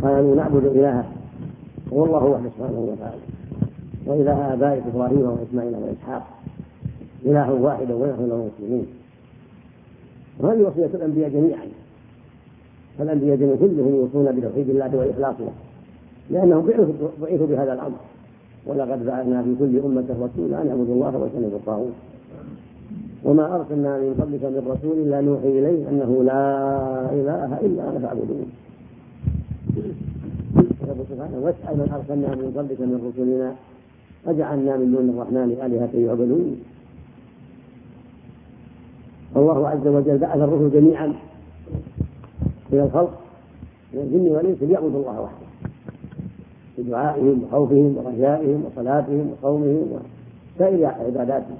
قالوا نعبد إلهك هو الله وحده سبحانه وتعالى وإله آبائك إبراهيم وإسماعيل وإسحاق إله واحد ونحن له مسلمون. وهذه وصية الأنبياء جميعا، فالأنبياء جميعا كلهم يوصون بتوحيد الله والإخلاص له لأنهم بعثوا بهذا الأمر. ولقد بعثنا في كل أمة رسولا أن اعبدوا الله واجتنبوا الطاغوت وما أرسلنا من قبلك من رسول إلا نوحي إليه أنه لا إله إلا أنا فاعبدون. يقول سبحانه واسأل من أرسلنا من قبلك من رسلنا أجعلنا من دون الرحمن آلهة يعبدون. الله عز وجل بعث الرسل جميعا من الخلق من الجن والإنس ليعبدوا الله وحده بدعائهم وخوفهم ورجائهم وصلاتهم وصومهم وسائر عباداتهم.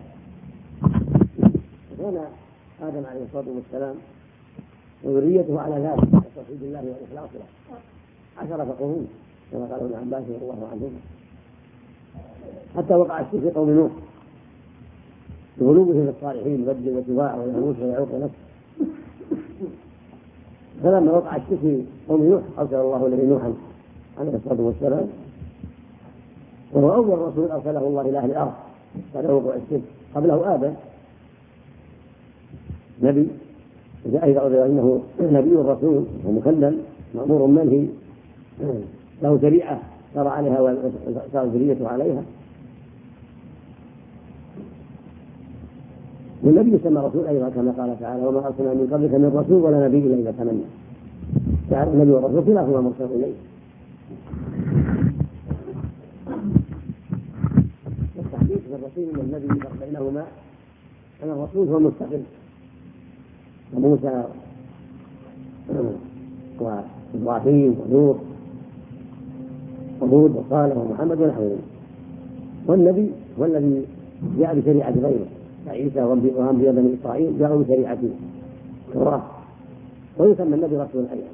كان آدم عليه الصلاة والسلام وذريته على ذلك توحيد الله والإخلاص له 10 قرون كما قال ابن عباس رضي الله عنهما، حتى وقع الشرك في قوم نوح بغلوبهم الصالحين بدل وسواع ويغوث ويعوق ونفسه. فلما وقع الشرك في قوم نوح أرسل الله له نوحا عليه الصلاة والسلام وهو أول رسول أرسله الله إلى أهل الأرض بعد وقوع الشرك. قبله آدم نبي جاء إذا أنه نبي رسول ومكلم مأمور منهي له شريعة سار عليها وسار ذريته عليها. والنبي يسمى رسول أيضا كما قال تعالى وما أرسلنا من قبلك من رسول ولا نبي إلا إذا تمنى. تعالى النبي والرسول كلاهما مرسل إليه. والتحديث في الرسول والنبي فرق بينهما أن الرسول هو مستقل وموسى وإبراهيم ونوح وهود وصالح ومحمد ونحوهم، والنبي هو الذي جاء بشريعة غيره عيسى وأنبياء بني إسرائيل جاءوا بشريعة التوراة ويسمى النبي رسول أيضا.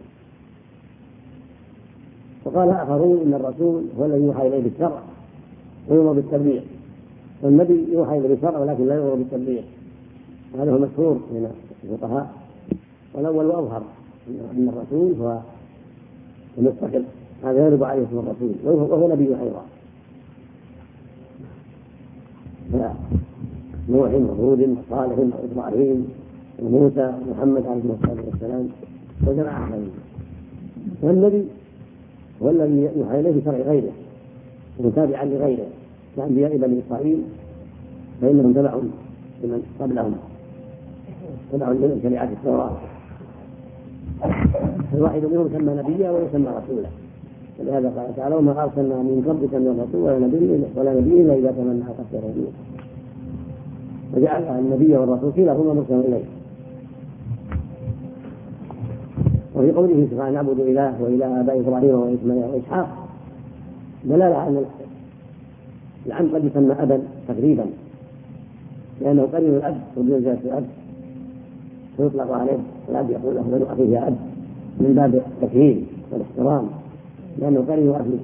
وقال آخرون إن الرسول هو الذي يوحى إليه بالشرع ويؤمر بالتبليغ، والنبي يوحى إليه بالشرع ولكن لا يؤمر بالتبليغ. هذا هو مشهور من الفقهاء. والأول وأظهر أن الرسول هو المستقل، هذا يرد عليه اسم الرسول وهو نبي أيضا. نوح وهود وصالح وإبراهيم وموسى ومحمد عليه الصلاة والسلام وجماعة آخرين. والنبي هو الذي يوحى إليه بشرع غيره ومتابعا لغيره كأنبياء بني إسرائيل فإنهم تبعوا لمن قبلهم تبعوا لمن شريعة التوراة. الواحد منهم يسمى نبيا ويسمى رسولا، ولهذا قال تعالى وما أرسلنا من قبلك من رسول ولا نبي إلا إذا تمنى ألقى الروح، وجعل النبي والرسول كلاهما مرسلا إليه. وفي قوله سبحانه نعبد إله وإله آباء إبراهيم وإسماعيل وإسحاق دلالة على أن العم قد يسمى أبا تقريبا لأنه قريب الأب وبمنزلة الأب فيطلق عليه الأب يقول له بنو أخيه يا أب من باب التكريم والاحترام لأنه قريب أخيه.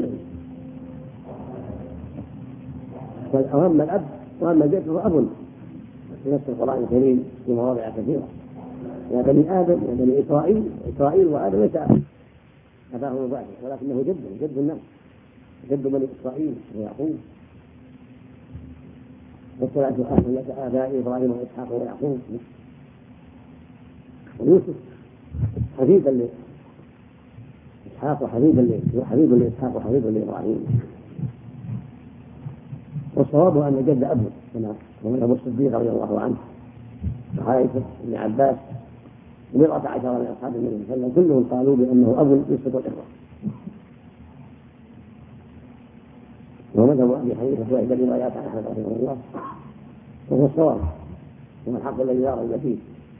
وأما الأب وأما الجد فهو أب في نفس القرآن الكريم في مواضع كثيرة. يا بني آدم يا بني إسرائيل وآدم ليس أباه مباشر ولكنه جد النفس جد بني إسرائيل ويعقوب. والصلاة أهل لك آباء إبراهيم وإسحاق ويعقوب. ويوسف حبيبا لإسحاق وحبيب لإسحاق وحبيب لإبراهيم. والصواب أن جد أبوه كما أبو الصديق رضي الله عنه وعائشة بن عباس و110 من أصحاب النبي صلى الله عليه وسلم كلهم قالوا بأنه أب يسقط الإخوة. ومذهب أبي حنيفة واحد الروايات عن أحمد رحمه الله وهو الصواب وهو الحق الذي لا ريب فيه.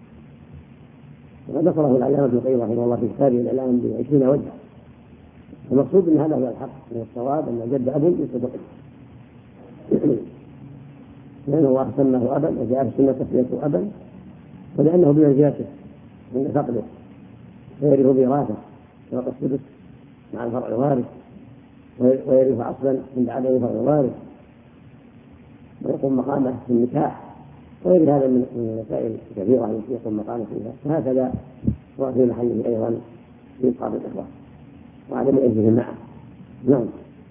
وقد نصره العلامة ابن القيم رحمه الله في كتابه الإعلام ب20 وجها. المقصود أن هذا هو الحق والصواب أن جد أب يسقط الإخوة لأنه الله سماه أبا وجاء في السنة تسميته أبا ولأنه بمنزلته عند فقده ويرث بوراثة فوق السدس مع الفرع الوارث ويرث عصبا عند عدم الفرع الوارث ويقوم مقامه في النكاح وغير هذا من المسائل الكثيرة التي يقوم مقامه فيها. فهكذا هو في محله أيضا في إسقاط الإخوة. وعدم إذنه معه. نعم.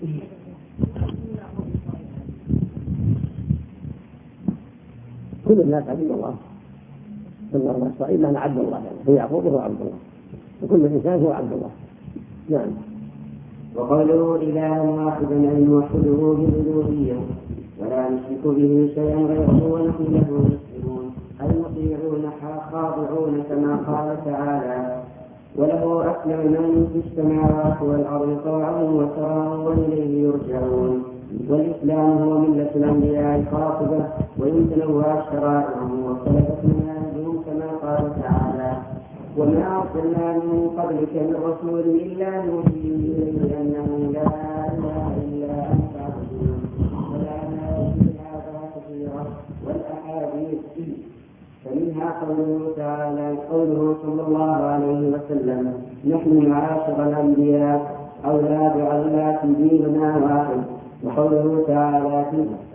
كل الناس عبد الله، الله إسرائيل معنى عبد الله، يعني هو يعقوب وهو عبد الله، وكل إنسان هو عبد الله. نعم. وقوله إله واحد أي نوحده بالألوهية ولا نشرك به شيئا غيره ونحن له مسلمون أي مطيعون خاضعون كما قال تعالى وله أسلم من في السماوات والأرض طوعا وكرها وإليه يرجعون. والإسلام هو ملة الأنبياء الخاطبة ويمتنوها شرائعهم واختلفت مناهجهم كما قال تعالى وما أرسلنا من قبلك من رسول إلا نوحي إليه أنه لا إله إلا أنت فاعبدون. والآيات في هذا كثيرة والأحاديث فيه فمنها قوله تعالى قوله صلى الله عليه وسلم نحن معاشر الأنبياء أولاد علات ديننا واحد. وقوله تعالى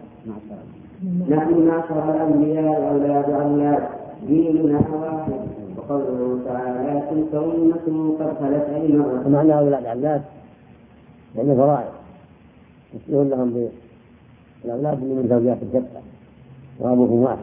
نحن معاشر الأنبياء أولاد علات ديننا واحد. وقوله تعالى تلك أمة قد خلت أيمانها. معنى أولاد علات لأن فرائض يسلون لهم بالأولاد من زوجات الجدة وأبوهم واحد.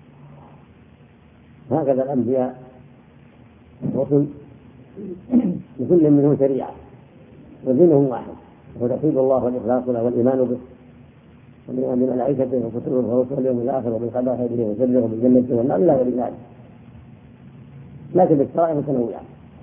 هكذا الأنبياء رسل لكل منهم شريعة ودينهم واحد وهو توحيد الله والإخلاص له والإيمان به والإيمان بملائكته وكتبه ورسله واليوم الآخر وبالقضاء خيره وشره وبالجنة والنار إلى غير ذلك. لكن الشرائع متنوعة،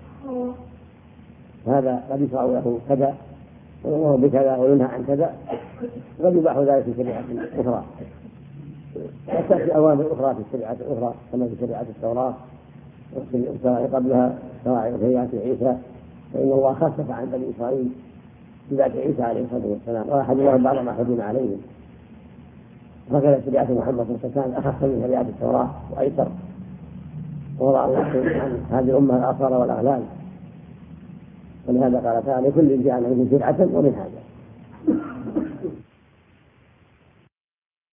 هذا قد يشرع له كذا ويأمر بكذا وينهى عن كذا قد يباح ذلك في شريعة أخرى وتأتي أوامر أخرى في الشريعة الأخرى كما في شريعة التوراة والشرائع قبلها شرائع شريعة عيسى فإن الله خفف عن بني إسرائيل بذات عيسى عليه الصلاة والسلام وأحد الله بعض ما حدث عليهم. هكذا شريعة محمد صلى الله عليه وسلم أخف من شريعة التوراة وأيسر ووضع الله عن هذه الأمة الآثار والأغلال. ولهذا قال تعالى كل جاء منكم شرعة ومنهاجا